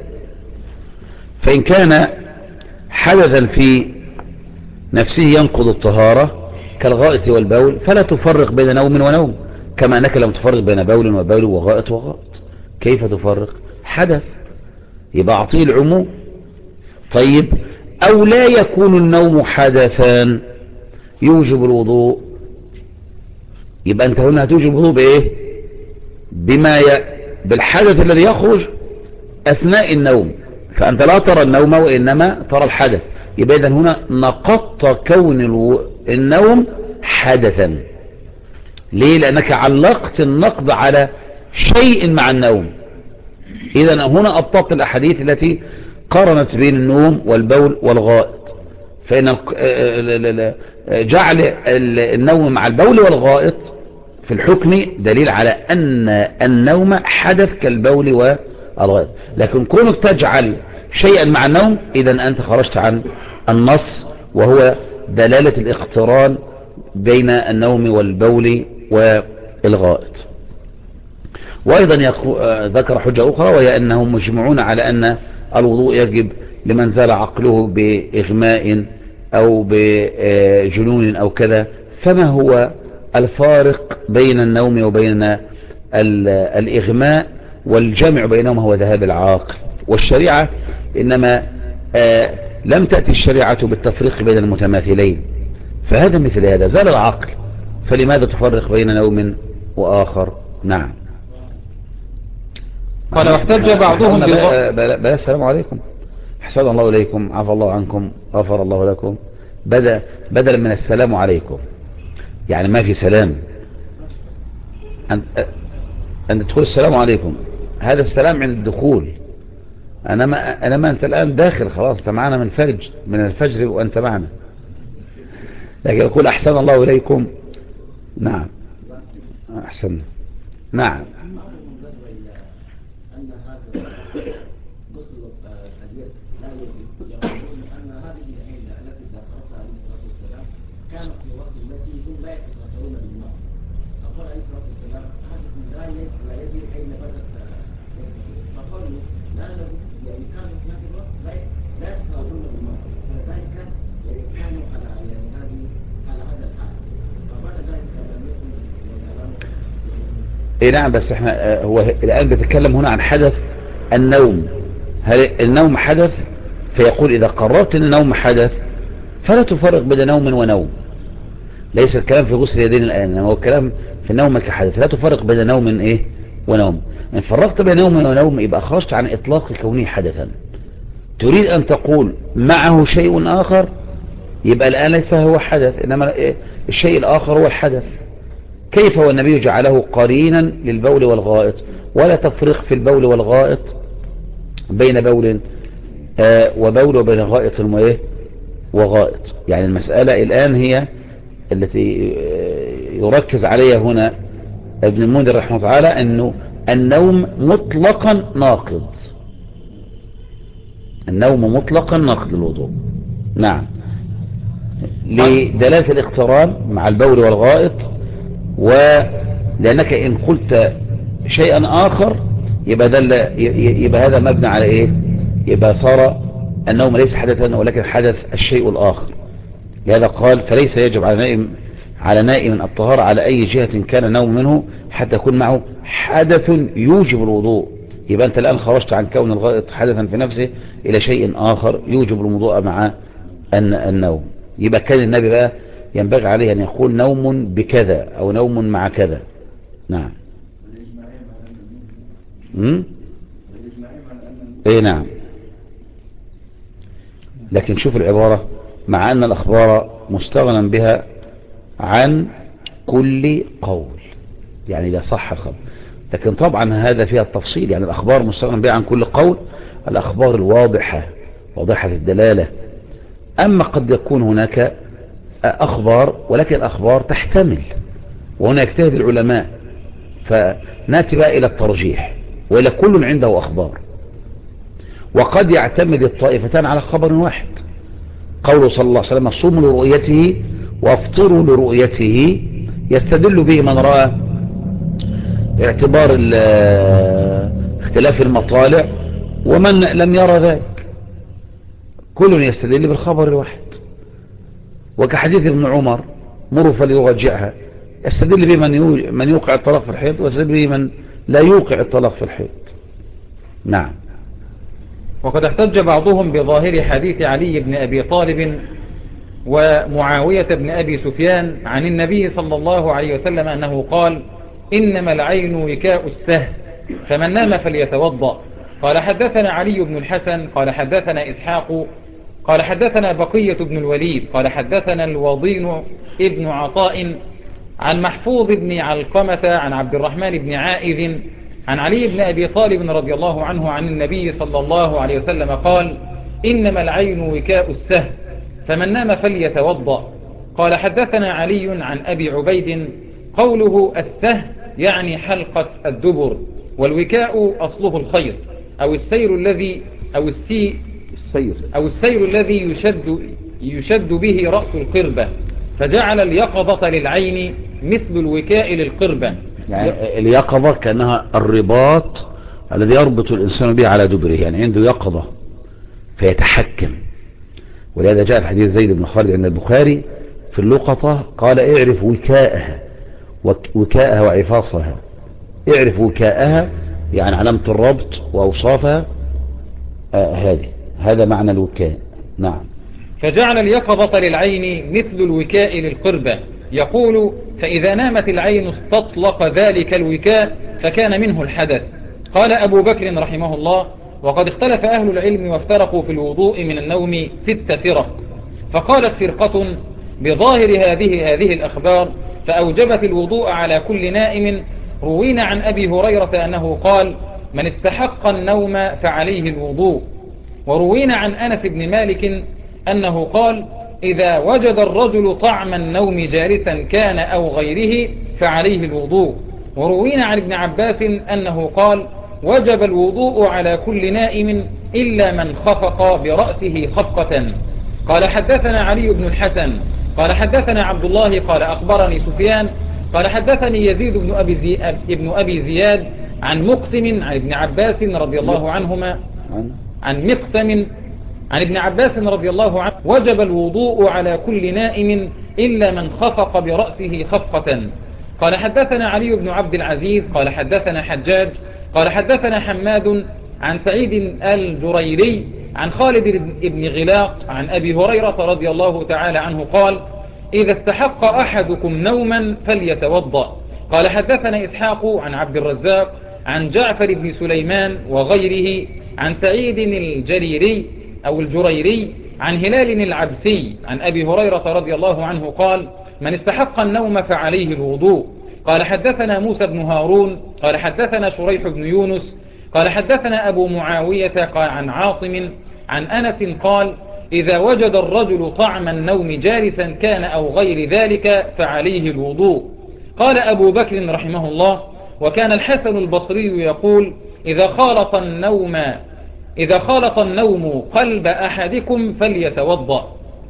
فإن كان حدثا في نفسه ينقض الطهارة كالغائط والبول فلا تفرق بين نوم ونوم، كما أنك لم تفرق بين بول وبول وغائط وغائط. كيف تفرق؟ حدث، يبقى أعطيه العموم. طيب، أو لا يكون النوم حدثا يوجب الوضوء، يبقى أنت هنا هتوجب الوضوء بإيه؟ بما ي... بالحدث الذي يخرج أثناء النوم، فأنت لا ترى النوم وإنما ترى الحدث. يبقى إذن هنا نقضت كون الو... النوم حدثا. ليه؟ لأنك علقت النقض على شيء مع النوم. إذن هنا أبطلت الأحاديث التي قارنت بين النوم والبول والغائط، فإن جعل النوم مع البول والغائط في الحكم دليل على أن النوم حدث كالبول والغائط. لكن كونك تجعل شيئا مع النوم، إذن أنت خرجت عن النص، وهو دلالة الاقتران بين النوم والبول والغائط. وأيضا ذكر حجة أخرى، وهي أنهم مجمعون على أن الوضوء يجب لمن زال عقله بإغماء أو بجنون أو كذا. فما هو الفارق بين النوم وبين الإغماء؟ والجمع بينهما هو ذهاب العاقل. والشريعة إنما لم تأتي الشريعة بالتفريق بين المتماثلين، فهذا مثل هذا زال العقل، فلماذا تفرق بين نوم وآخر؟ نعم. قال واحتج بعضهم بلا السلام عليكم، حسن الله إليكم، عفى الله عنكم، غفر الله لكم، بدأ بدلا من السلام عليكم، يعني ما في سلام. أن أن تقول السلام عليكم، هذا السلام عند الدخول. أنا ما أنا ما أنت الآن داخل خلاص، أنت معنا من فرج من الفجر وأنت معنا. لكن يقول أحسن الله إليكم. نعم أحسن. نعم. كانت في الوقت التي هم لا يتذكرون بالماء، فقال عليه الصلاه والسلام حدث لا لا يدري اين بدت، فقالوا لا يعني كانوا في هذا الوقت لا لا يتذكرون بالماء، فذلك كانوا على يعني هذه على هذا الحال، فبعد ذلك لم يكن كلامه. اي نعم، بس احنا هو الان بيتكلم هنا عن حدث النوم. هل النوم حدث؟ فيقول اذا قررت ان النوم حدث فلا تفرق بين نوم ونوم. ليس الكلام في غسل اليدين الآن، هو الكلام في النوم كحدث. لا تفرق بين نوم ايه ونوم. ان فرقت بين نوم ونوم يبقى خرجت عن اطلاق كونه حدثا. تريد ان تقول معه شيء اخر، يبقى الآن ليس هو حدث، انما الشيء الاخر هو الحدث. كيف والنبي جعله قرينا للبول والغائط، ولا تفرق في البول والغائط بين بول آه وبول وبين غائط وايه وغائط. يعني المسألة الآن هي التي يركز عليها هنا ابن المنذر رحمه الله تعالى، أنه النوم مطلقا ناقض، النوم مطلقا ناقض الوضوء. نعم، لدلالة الاقتران مع البول والغائط، ولأنك إن قلت شيئا آخر يبقى, دل يبقى هذا مبنى على إيه؟ يبقى صار النوم ليس حدثا ولكن حدث الشيء الآخر. لهذا قال فليس يجب على نائم على نائم الطهارة على أي جهة كان النوم منه حتى يكون معه حدث يوجب الوضوء. يبقى أنت الآن خرجت عن كون الغائط حدثا في نفسه إلى شيء آخر يوجب الوضوء مع النوم. يبقى كان النبي بقى ينبغي عليه أن يقول نوم بكذا أو نوم مع كذا. نعم. امم ايه نعم. لكن شوف العبارة، مع أن الأخبار مستغنى بها عن كل قول، يعني لا صح الخبر، لكن طبعا هذا فيها التفصيل. يعني الأخبار مستغنى بها عن كل قول، الأخبار الواضحة واضحة الدلالة. أما قد يكون هناك أخبار ولكن الأخبار تحتمل، وهنا يجتهد العلماء، فناتي بقى إلى الترجيح، وإلى كل عنده أخبار. وقد يعتمد الطائفتان على خبر واحد، قوله صلى الله عليه وسلم صوموا لرؤيته وافطروا لرؤيته، يستدل به من رأى اعتبار اختلاف المطالع ومن لم يرى ذلك، كل يستدل بالخبر الواحد. وكحديث ابن عمر مروا فليرجعها يستدل به من يو- من يوقع الطلاق في الحيض، ويستدل به من لا يوقع الطلاق في الحيض. نعم. وقد احتج بعضهم بظاهر حديث علي بن أبي طالب ومعاوية بن أبي سفيان عن النبي صلى الله عليه وسلم أنه قال: إنما العين وكاء السهم، فمن نام فليتوضأ. قال حدثنا علي بن الحسن قال حدثنا إسحاق قال حدثنا بقية بن الوليد قال حدثنا الوضين ابن عطاء عن محفوظ بن علقمة عن عبد الرحمن بن عائذ عن علي بن أبي طالب رضي الله عنه عن النبي صلى الله عليه وسلم قال: إنما العين وكاء السهم، فمن نام فليتوضأ. قال حدثنا علي عن أبي عبيد قوله السهم يعني حلقة الدبر، والوكاء أصله الخيط أو السير الذي أو السي السير أو السير الذي يشد يشد به رأس القربة، فجعل اليقظة للعين مثل الوكاء للقربة. يعني اليقظة كأنها الرباط الذي يربط الإنسان به على دبره، يعني عنده يقظة فيتحكم. ولهذا جاء في حديث زيد بن خالد عند البخاري في اللقطة قال: اعرف وكاءها وكاءها وعفاصها. اعرف وكاءها يعني علامة الربط وأوصافها. آه هذه هذا معنى الوكاء. نعم. فجعل اليقظة للعين مثل الوكاء للقربة، يقول: فإذا نامت العين استطلق ذلك الوكاء فكان منه الحدث. قال أبو بكر رحمه الله: وقد اختلف أهل العلم وافترقوا في الوضوء من النوم ست فرق، فقالت فرقة بظاهر هذه هذه الأخبار فأوجبت الوضوء على كل نائم. روينا عن أبي هريرة أنه قال: من استحق النوم فعليه الوضوء. وروينا عن أنس بن مالك أنه قال: إذا وجد الرجل طعم النوم جالسا كان أو غيره فعليه الوضوء. وروينا عن ابن عباس أنه قال: وجب الوضوء على كل نائم إلا من خفق برأسه خفقة. قال حدثنا علي بن الحسن قال حدثنا عبد الله قال أخبرني سفيان قال حدثني يزيد بن أبي, زي... ابن أبي زياد عن مقسم عن ابن عباس رضي الله عنهما عن مقسم عن ابن عباس رضي الله عنه: وجب الوضوء على كل نائم إلا من خفق برأسه خفقة. قال حدثنا علي بن عبد العزيز قال حدثنا حجاج قال حدثنا حماد عن سعيد الجريري عن خالد بن غلاق عن أبي هريرة رضي الله تعالى عنه قال: إذا استحق أحدكم نوما فليتوضأ. قال حدثنا إسحاق عن عبد الرزاق عن جعفر بن سليمان وغيره عن سعيد الجريري أو الجريري عن هلال العبسي عن أبي هريرة رضي الله عنه قال: من استحق النوم فعليه الوضوء. قال حدثنا موسى بن هارون قال حدثنا شريح بن يونس قال حدثنا أبو معاوية قال عن عاصم عن أنس قال: إذا وجد الرجل طعم النوم جالسا كان أو غير ذلك فعليه الوضوء. قال أبو بكر رحمه الله: وكان الحسن البصري يقول: إذا خالط النوم إذا خالط النوم قلب أحدكم فليتوضأ.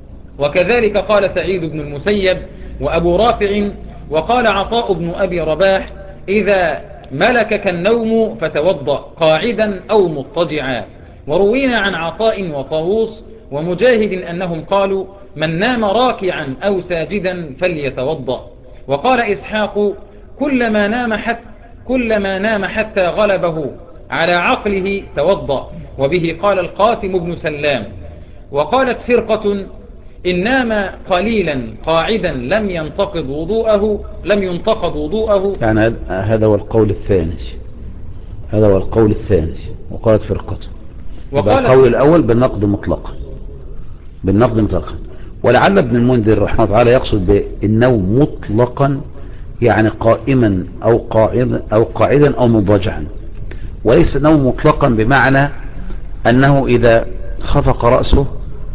وكذلك قال سعيد بن المسيب وأبو رافع. وقال عطاء بن أبي رباح: إذا ملكك النوم فتوضأ قاعدا أو مضطجعا. وروينا عن عطاء وطاووس ومجاهد أنهم قالوا: من نام راكعا أو ساجدا فليتوضأ. وقال إسحاق: كلما نام حتى, كلما نام حتى غلبه على عقله توضأ. وبه قال القاسم بن سلام. وقالت فرقة: إن نام قليلا قاعدا لم ينتقض وضوءه لم ينتقض وضوءه. يعني هذا هو القول الثاني هذا هو القول الثاني وقالت فرقة. وقال القول الأول بالنقد مطلقا بالنقد مطلقا ولعل ابن المنذر رحمه الله تعالى يقصد بالنوم مطلقا يعني قائما أو قاعدا أو قاعدا أو مضجعا، وليس نوم مطلقا بمعنى أنه إذا خفق رأسه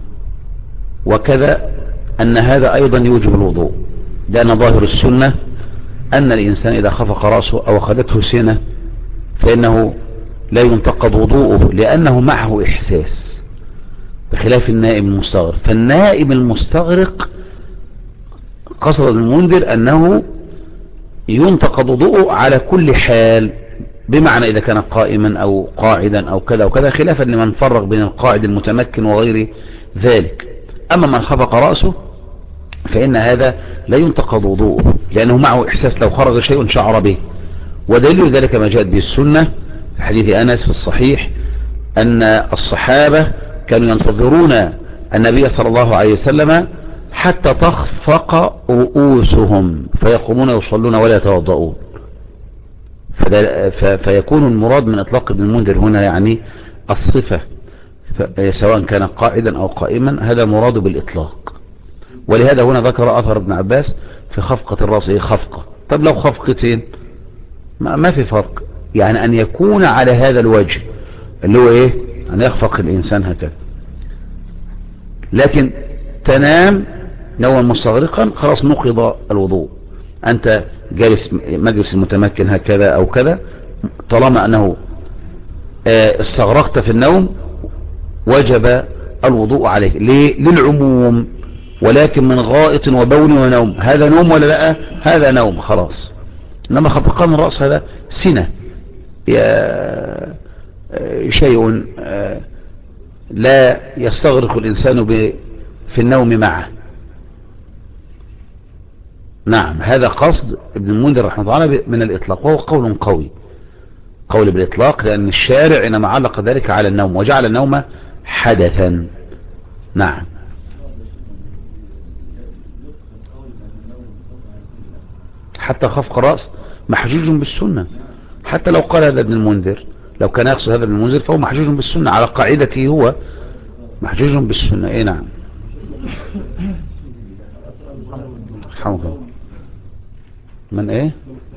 وكذا أن هذا أيضا يوجب الوضوء، لأن ظاهر السنة أن الإنسان إذا خفق رأسه أو أخذته سنة فإنه لا ينتقض وضوءه لأنه معه إحساس، بخلاف النائم المستغرق. فالنائم المستغرق قصد المنذر أنه ينتقض وضوءه على كل حال، بمعنى إذا كان قائما أو قاعدا أو كذا وكذا، خلافا لمن فرق بين القاعد المتمكن وغير ذلك. أما من خفق رأسه فإن هذا لا ينتقض وضوءه، لأنه معه إحساس لو خرج شيء شعر به. ودليل ذلك ما جاءت به السنة في حديث أنس في الصحيح أن الصحابة كانوا ينتظرون النبي صلى الله عليه وسلم حتى تخفق رؤوسهم فيقومون يصلون ولا يتوضؤون. فيكون المراد من إطلاق ابن المنذر هنا يعني الصفة، سواء كان قاعدا أو قائما، هذا مراد بالإطلاق. ولهذا هنا ذكر أثر ابن عباس في خفقة الرأس، هي خفقة. طب لو خفقتين ما, ما في فرق، يعني أن يكون على هذا الوجه اللي هو إيه، أن يخفق الإنسان هكذا. لكن تنام نوما مستغرقا خلاص نقض الوضوء. أنت جالس مجلس المتمكن هكذا أو كذا، طالما أنه استغرقت في النوم وجب الوضوء عليك. ليه؟ للعموم. ولكن من غائط وبول ونوم، هذا نوم ولا لا؟ هذا نوم خلاص. إنما خفقان الرأس هذا سنة، شيء لا يستغرق الإنسان في النوم معه. نعم، هذا قصد ابن المنذر رحمه الله من الإطلاق، وهو قول قوي، قول بالإطلاق، لأن الشارع إنما علق ذلك على النوم وجعل النوم حدثا. نعم. حتى خفق الرأس محجوج بالسنة، حتى لو قال هذا ابن المنذر، لو كان يقصد هذا ابن المنذر فهو محجوج بالسنة على قاعدته، هو محجوج بالسنة. ايه نعم. حمد من ايه؟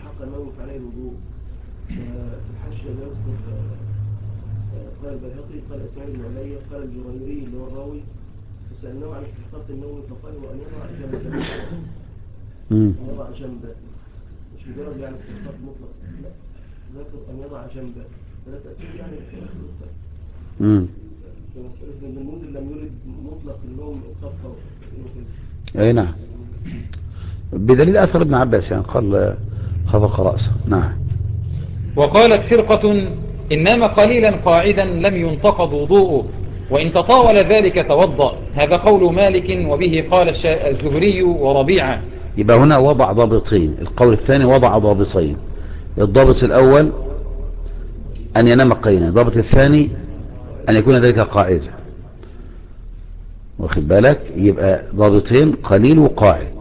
قال البيهقي قال اسماعيل بن علي قال الجريري اللي هو الراوي فسألناه عن استحقاق النوم فقال وأن يضع جنبه أن يضع جنبه، مش مجرد يعني استحقاق مطلق، لا ذكر أن يضع جنبه، فلا تأكيد يعني امم فمسألة ابن المنذر لم يرد مطلق النوم إطلاقا. اي نعم، بدليل أثر ابن عباس يعني قال خفق رأسه. نعم. وقالت فرقة إن نام قليلا قاعدا لم ينتقض وضوءه وإن تطاول ذلك توضأ، هذا قول مالك وبه قال الزهري وربيعة. يبقى هنا وضع ضابطين، القول الثاني وضع ضابطين، الضابط الأول أن ينام قليلا، الضابط الثاني أن يكون ذلك قاعدا. واخد بالك؟ يبقى ضابطين، قليل وقاعد.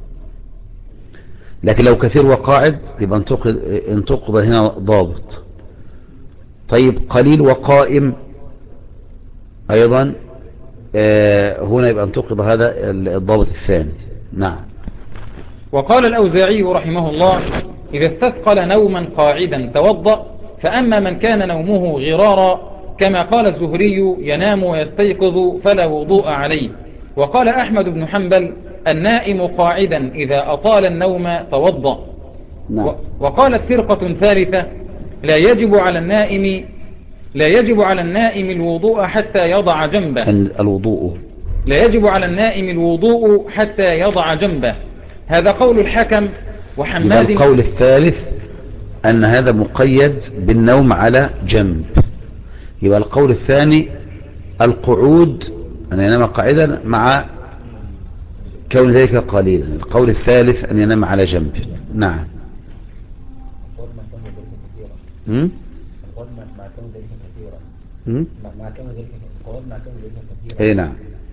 لكن لو كثير وقاعد يبقى انتقض هنا ضابط. طيب قليل وقائم أيضا آه هنا يبقى انتقض هذا الضابط الثاني. نعم. وقال الأوزاعي رحمه الله إذا استثقل نوما قاعدا توضأ، فأما من كان نومه غرارا كما قال الزهري ينام ويستيقظ فلا وضوء عليه. وقال أحمد بن حنبل النائم قاعدا إذا أطال النوم توضأ. نعم. وقالت فرقة ثالثة لا يجب على النائم لا يجب على النائم الوضوء حتى يضع جنبه. الوضوء لا يجب على النائم الوضوء حتى يضع جنبه، هذا قول الحكم وحماد. القول الثالث أن هذا مقيد بالنوم على جنب. يبقى القول الثاني القعود أن ينام قاعدا مع كون ذلك قليلا. القول الثالث أن ينام على جنب. نعم. هم؟ اي نعم.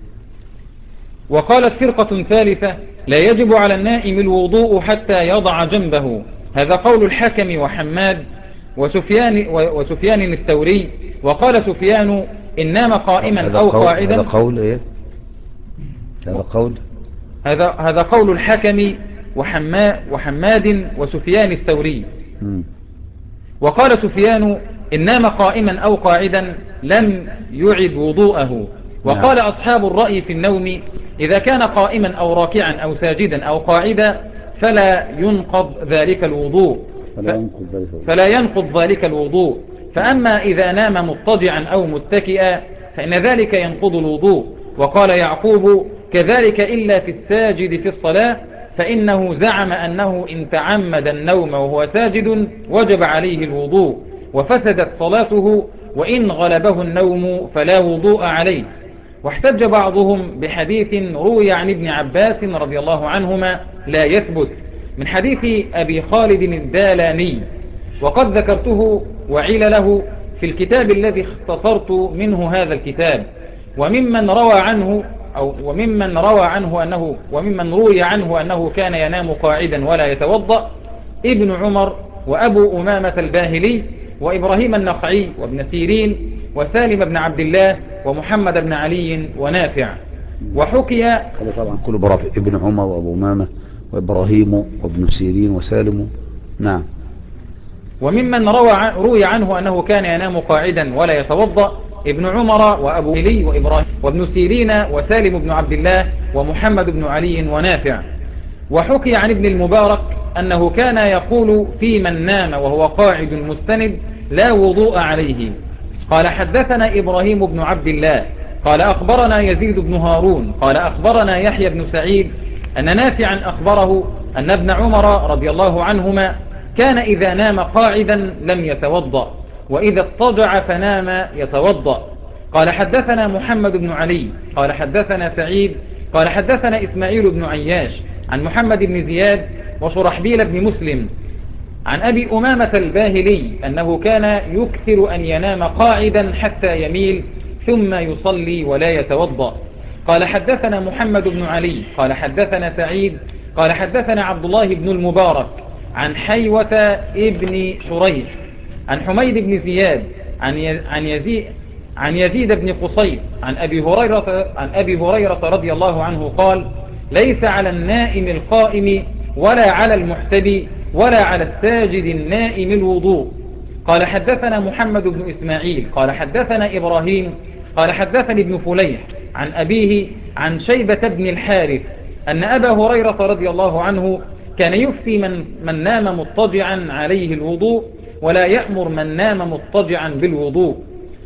وقالت فرقة ثالثة لا يجب على النائم الوضوء حتى يضع جنبه، هذا قول الحكم وحماد وسفيان وسفيان الثوري. وقال سفيان إن نام قائما أو قاعدا. هذا قول ايه؟ هذا قول هذا هذا قول الحكم وحماد وحماد وسفيان الثوري. م. وقال سفيان إن نام قائما أو قاعدا لم يعد وضوءه. وقال نعم. أصحاب الرأي في النوم إذا كان قائما أو راكعا أو ساجدا أو قاعدا فلا ينقض ذلك الوضوء فلا ينقض ذلك الوضوء, فلا ينقض ذلك الوضوء. فأما إذا نام مضطجعا أو متكئا فإن ذلك ينقض الوضوء. وقال يعقوب كذلك إلا في الساجد في الصلاة، فإنه زعم أنه إن تعمد النوم وهو ساجد وجب عليه الوضوء وفسدت صلاته، وإن غلبه النوم فلا وضوء عليه. واحتج بعضهم بحديث روي عن ابن عباس رضي الله عنهما لا يثبت من حديث أبي خالد الدالاني، وقد ذكرته وعيل له في الكتاب الذي اختصرت منه هذا الكتاب. وممن روى عنه أو وممن روى عنه أنه وممن روي عنه أنه كان ينام قاعدا ولا يتوضأ ابن عمر وأبو أمامة الباهلي وإبراهيم النخعي وابن سيرين وسالم بن عبد الله ومحمد بن علي ونافع. وحكي هذا طبعا كله برافع، ابن عمر وأبو أمامة وإبراهيم وابن سيرين وسالم. نعم. وممن روى روي عنه أنه كان ينام قاعدا ولا يتوضأ ابن عمر وأبو علي وإبراهيم وابن سيرين وسالم بن عبد الله ومحمد بن علي ونافع. وحكي عن ابن المبارك أنه كان يقول في من نام وهو قاعد مستند لا وضوء عليه. قال حدثنا إبراهيم بن عبد الله قال أخبرنا يزيد بن هارون قال أخبرنا يحيى بن سعيد أن نافعا أخبره أن ابن عمر رضي الله عنهما كان إذا نام قاعدا لم يتوضأ، وإذا اضطجع فنام يتوضأ. قال حدثنا محمد بن علي قال حدثنا سعيد قال حدثنا إسماعيل بن عياش عن محمد بن زياد وشرحبيل بن مسلم عن أبي أمامة الباهلي أنه كان يكثر أن ينام قاعدا حتى يميل ثم يصلي ولا يتوضأ. قال حدثنا محمد بن علي قال حدثنا سعيد قال حدثنا عبد الله بن المبارك عن حيوة ابن شريح عن حميد بن زياد عن يزيد عن يزيد بن قصير عن أبي هريرة عن أبي هريرة رضي الله عنه قال ليس على النائم القائم ولا على المحتبي ولا على الساجد النائم الوضوء. قال حدثنا محمد بن إسماعيل قال حدثنا إبراهيم قال حدثني ابن فليح عن أبيه عن شيبة بن الحارث أن أبا هريرة رضي الله عنه كان يفتي من, من نام مضطجعا عليه الوضوء ولا يأمر من نام مضطجعا بالوضوء.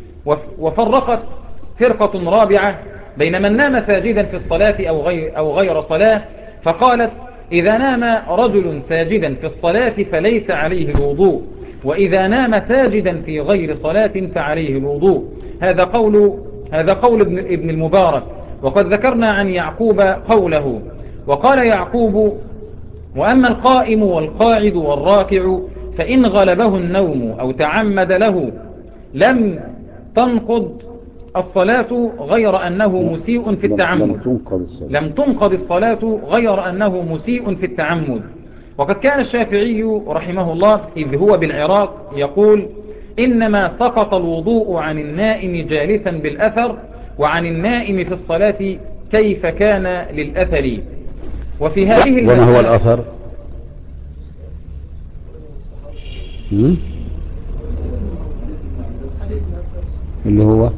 وفرقت فرقة رابعة بين من نام ساجدا في الصلاة أو غير, أو غير صلاة، فقالت إذا نام رجل ساجدا في الصلاة فليس عليه الوضوء، وإذا نام ساجدا في غير صلاة فعليه الوضوء. هذا قول هذا قول ابن, ابن المبارك. وقد ذكرنا عن يعقوب قوله. وقال يعقوب وأما القائم والقاعد والراكع فإن غلبه النوم أو تعمد له لم تنقض الصلاة غير أنه مسيء في التعمد لم تنقض الصلاة غير أنه مسيء في التعمد. وقد كان الشافعي رحمه الله إذ هو بالعراق يقول إنما سقط الوضوء عن النائم جالسا بالأثر وعن النائم في الصلاة كيف كان للأثر. وفي هذه وما هو الأثر؟ اللي هو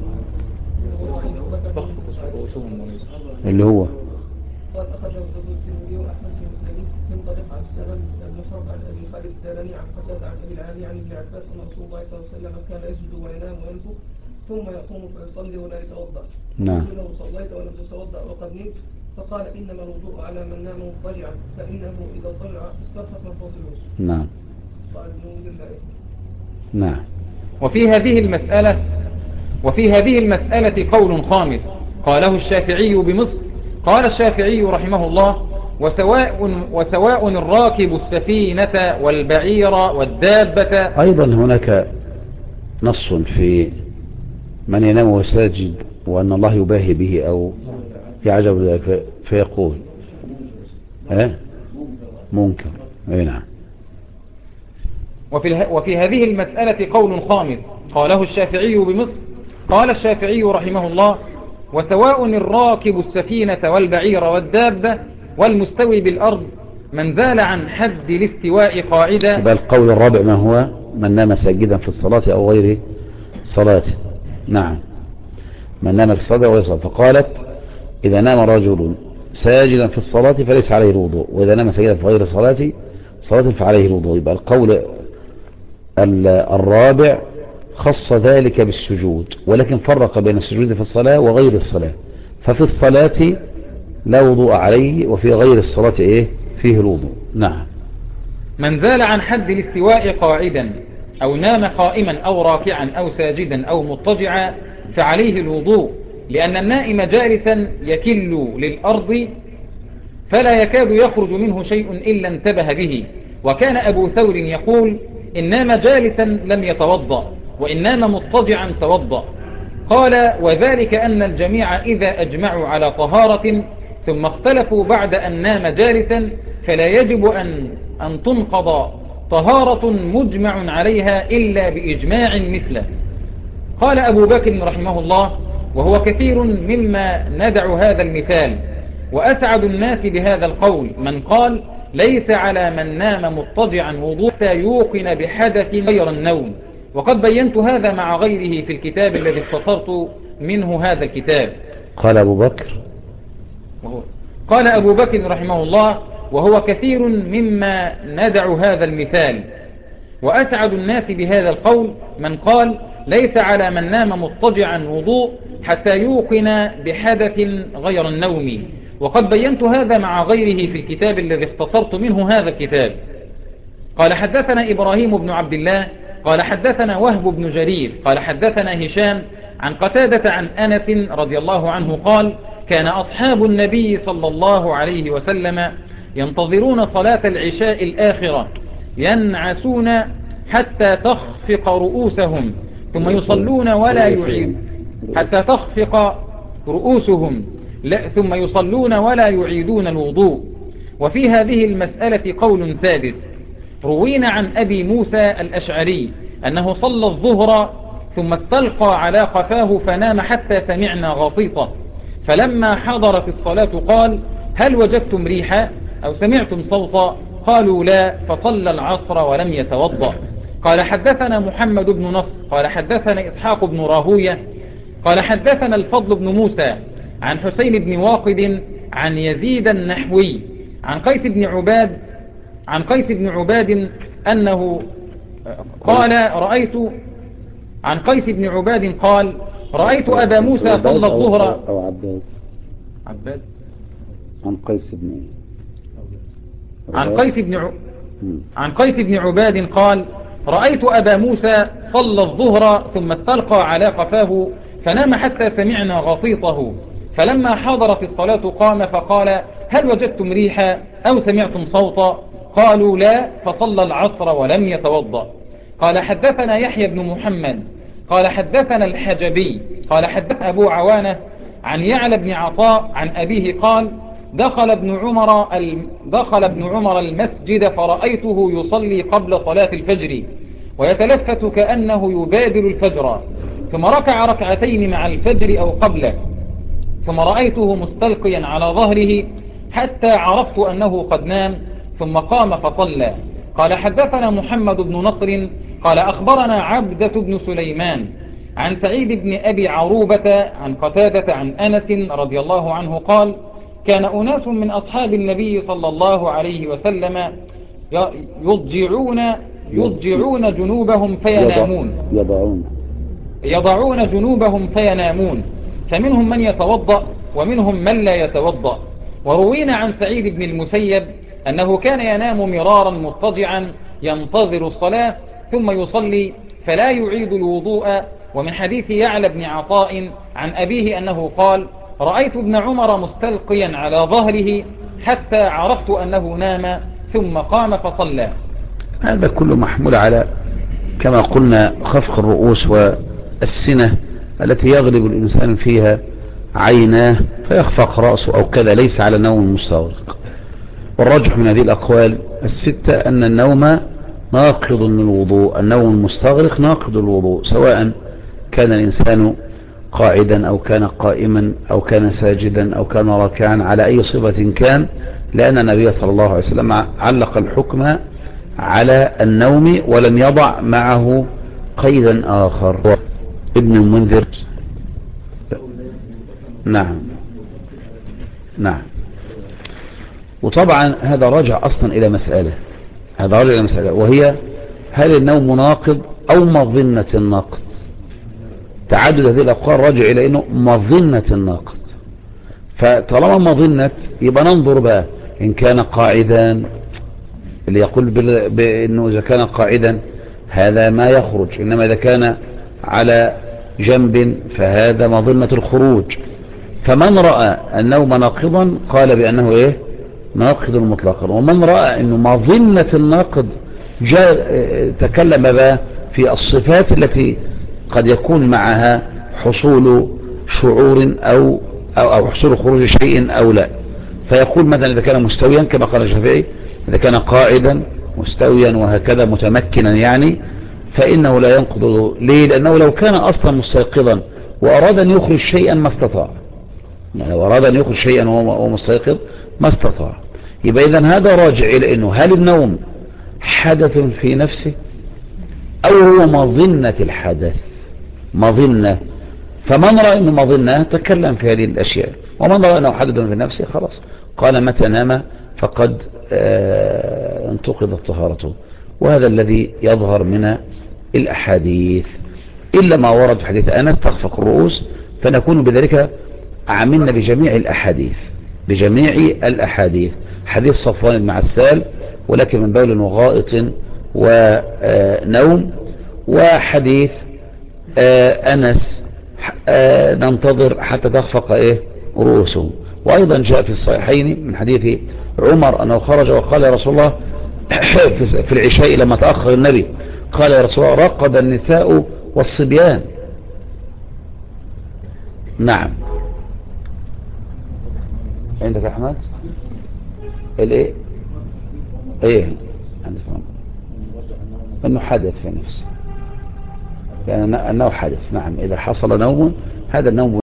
اللي هو قال أخرجه الترمذي وأحمد في مسنده من طريق عبد السلام بن حرب عن أبي خالد الدالاني عن قتادة عن أبي العالي عن ابن عباس أن رسول الله صلى الله عليه وسلم كان يسجد وينام وينفخ ثم يقوم فيصلي ولا يتوضأ. نعم. لو صليت ولم تتوضأ وقد نمت فقال إنما الوضوء على من نام مضطجعا فإنه إذا اضطجع استرخت من فوز الوسط. نعم. قال ابن الله. نعم. وفي هذه المسألة وفي هذه المسألة قول خامس قاله الشافعي بمصر. قال الشافعي رحمه الله وسواء, وسواء الراكب السفينة والبعير والدابة. أيضا هناك نص في من ينام وهو ساجد وأن الله يباهي به أو يعجب ذلك فيقول ها منكر. أي نعم. وفي, وفي هذه المسألة قول خامس قاله الشافعي بمصر. قال الشافعي رحمه الله وسواء الراكب السفينة والبعير والدابة والمستوي بالأرض من زال عن حد الاستواء قاعدا. يبقى القول الرابع ما هو من نام ساجدا في الصلاة أو غير صلاة. نعم. من نام في الصلاة أو غير صلاة. فقالت إذا نام رجل ساجدا في الصلاة فليس عليه الوضوء، وإذا نام ساجدا في غير صلاة صلاة فعليه الوضوء. يبقى القول الرابع خص ذلك بالسجود، ولكن فرق بين السجود في الصلاة وغير الصلاة. ففي الصلاة لا وضوء عليه، وفي غير الصلاة إيه فيه الوضوء. نعم. من زال عن حد الاستواء قاعدا أو نام قائما أو راكعا أو ساجدا أو مضطجعا فعليه الوضوء. لأن النائم جالسا يكل للأرض فلا يكاد يخرج منه شيء إلا انتبه به. وكان أبو ثور يقول إن نام جالسا لم يتوضأ، وإن نام مضطجعا توضأ. قال وذلك أن الجميع إذا أجمعوا على طهارة ثم اختلفوا بعد أن نام جالسا فلا يجب أن, أن تنقض طهارة مجمع عليها إلا بإجماع مثله. قال أبو بكر رحمه الله وهو كثير مما ندع هذا المثال، وأسعد الناس بهذا القول من قال ليس على من نام مضطجعا وضوء يوقن بحدث غير النوم. وقد بينت هذا مع غيره في الكتاب الذي اختصرت منه هذا الكتاب. قال أبو بكر وهو قال أبو بكر رحمه الله وهو كثير مما ندع هذا المثال، وأسعد الناس بهذا القول من قال ليس على من نام مضطجعا وضوء حتى يوقن بحدث غير النوم. وقد بينت هذا مع غيره في الكتاب الذي اختصرت منه هذا الكتاب. قال حدثنا إبراهيم بن عبد الله قال حدثنا وهب بن جرير قال حدثنا هشام عن قتادة عن أنس رضي الله عنه قال كان أصحاب النبي صلى الله عليه وسلم ينتظرون صلاة العشاء الآخرة ينعسون حتى تخفق رؤوسهم ثم يصلون ولا يعيد حتى تخفق رؤوسهم لا ثم يصلون ولا يعيدون الوضوء. وفي هذه المسألة قول ثابت. روينا عن أبي موسى الأشعري أنه صلى الظهر ثم استلقى على قفاه فنام حتى سمعنا غطيطة، فلما حضرت الصلاة قال هل وجدتم ريحا أو سمعتم صوتا؟ قالوا لا، فصلى العصر ولم يتوضأ. قال حدثنا محمد بن نصر قال حدثنا إسحاق بن راهوية قال حدثنا الفضل بن موسى عن حسين بن واقد عن يزيد النحوي عن قيس بن عباد عن قيس بن عباد أنه قال رأيت عن قيس بن عباد قال رأيت أبا موسى صلى الظهر أو عباد عباد عن قيس بن عن قيس بن ع... عن قيس بن عباد قال رأيت أبا موسى صلى الظهر ثم استلقى على قفاه فنام حتى سمعنا غطيطه، فلما حضرت الصلاة قام فقال هل وجدتم ريحا أو سمعتم صوتا؟ قالوا لا، فصلى العصر ولم يتوضأ. قال حدثنا يحيى بن محمد قال حدثنا الحجبي قال حدث أبو عوانة عن يعلى بن عطاء عن أبيه قال دخل ابن عمر دخل ابن عمر المسجد فرأيته يصلي قبل صلاة الفجر ويتلفت كأنه يبادل الفجر، ثم ركع ركعتين مع الفجر أو قبله، ثم رأيته مستلقيا على ظهره حتى عرفت أنه قد نام، ثم قام فصلى. قال حدثنا محمد بن نصر قال أخبرنا عبدة بن سليمان عن سعيد بن أبي عروبة عن قتادة عن أنس رضي الله عنه قال كان أناس من أصحاب النبي صلى الله عليه وسلم يضجعون يضجعون جنوبهم فينامون يضعون يضعون جنوبهم فينامون، فمنهم من يتوضأ ومنهم من لا يتوضأ. وروينا عن سعيد بن المسيب أنه كان ينام مرارا مضطجعا ينتظر الصلاة ثم يصلي فلا يعيد الوضوء. ومن حديث يعلى بن عطاء عن أبيه أنه قال رأيت ابن عمر مستلقيا على ظهره حتى عرفت أنه نام ثم قام فصلى. هذا كله محمول على كما قلنا خفق الرؤوس والسنة التي يغلب الإنسان فيها عيناه فيخفق رأسه أو كذا، ليس على نوم مستغرق. والرجح من هذه الأقوال الستة أن النوم ناقض للوضوء، النوم المستغرق ناقض الوضوء، سواء كان الإنسان قاعدا أو كان قائما أو كان ساجدا أو كان راكعا على أي صفة كان، لأن النبي صلى الله عليه وسلم علق الحكم على النوم ولم يضع معه قيدا آخر. ابن المنذر نعم نعم. وطبعا هذا رجع أصلا إلى مسألة هذا رجع إلى مسألة وهي هل النوم ناقض أو مظنة الناقض؟ تعدد هذه الأقوال رجع إلى أنه مظنة الناقض، فطالما مظنة يبقى ننظر بقى إن كان قاعدا، اللي يقول بأنه إذا كان قاعدا هذا ما يخرج، إنما إذا كان على جنب فهذا مظنة الخروج. فمن رأى النوم ناقضا قال بأنه إيه ناقض مطلقا، ومن رأى أنه مظنة الناقض جاء تكلم بقى في الصفات التي قد يكون معها حصول شعور أو, أو, أو حصول خروج شيء أو لا. فيقول مثلا إذا كان مستويا كما قال الشافعي، إذا كان قاعدا مستويا وهكذا متمكنا يعني فإنه لا ينقض. ليه؟ لأنه لو كان أصلا مستيقظا وأراد أن يخرج شيئا ما استطاع، يعني لو أراد أن يخرج شيئا وهو مستيقظ ما استطاع. يبقى إذن هذا راجع إلى أنه هل النوم حدث في نفسه أو هو مظنة الحدث، مظنة. فمن رأى أنه مظنة تكلم في هذه الأشياء، ومن رأى أنه حدث في نفسه خلاص قال متى نام فقد آه انتقضت طهارته. وهذا الذي يظهر من الأحاديث، إلا ما ورد في حديث أنس تخفق الرؤوس، فنكون بذلك عملنا بجميع الأحاديث بجميع الأحاديث. حديث صفوان بن عسال ولكن من بول وغائط ونوم، وحديث أنس ننتظر حتى تخفق إيه رؤوسهم. وأيضا جاء في الصحيحين من حديث عمر أنه خرج وقال يا رسول الله في العشاء لما تأخر النبي قال يا رسول الله رقد النساء والصبيان. نعم عندك أحمد الايه ايه عندك انه حدث في نفسه، يعني انه حدث. نعم اذا حصل نوم هذا النوم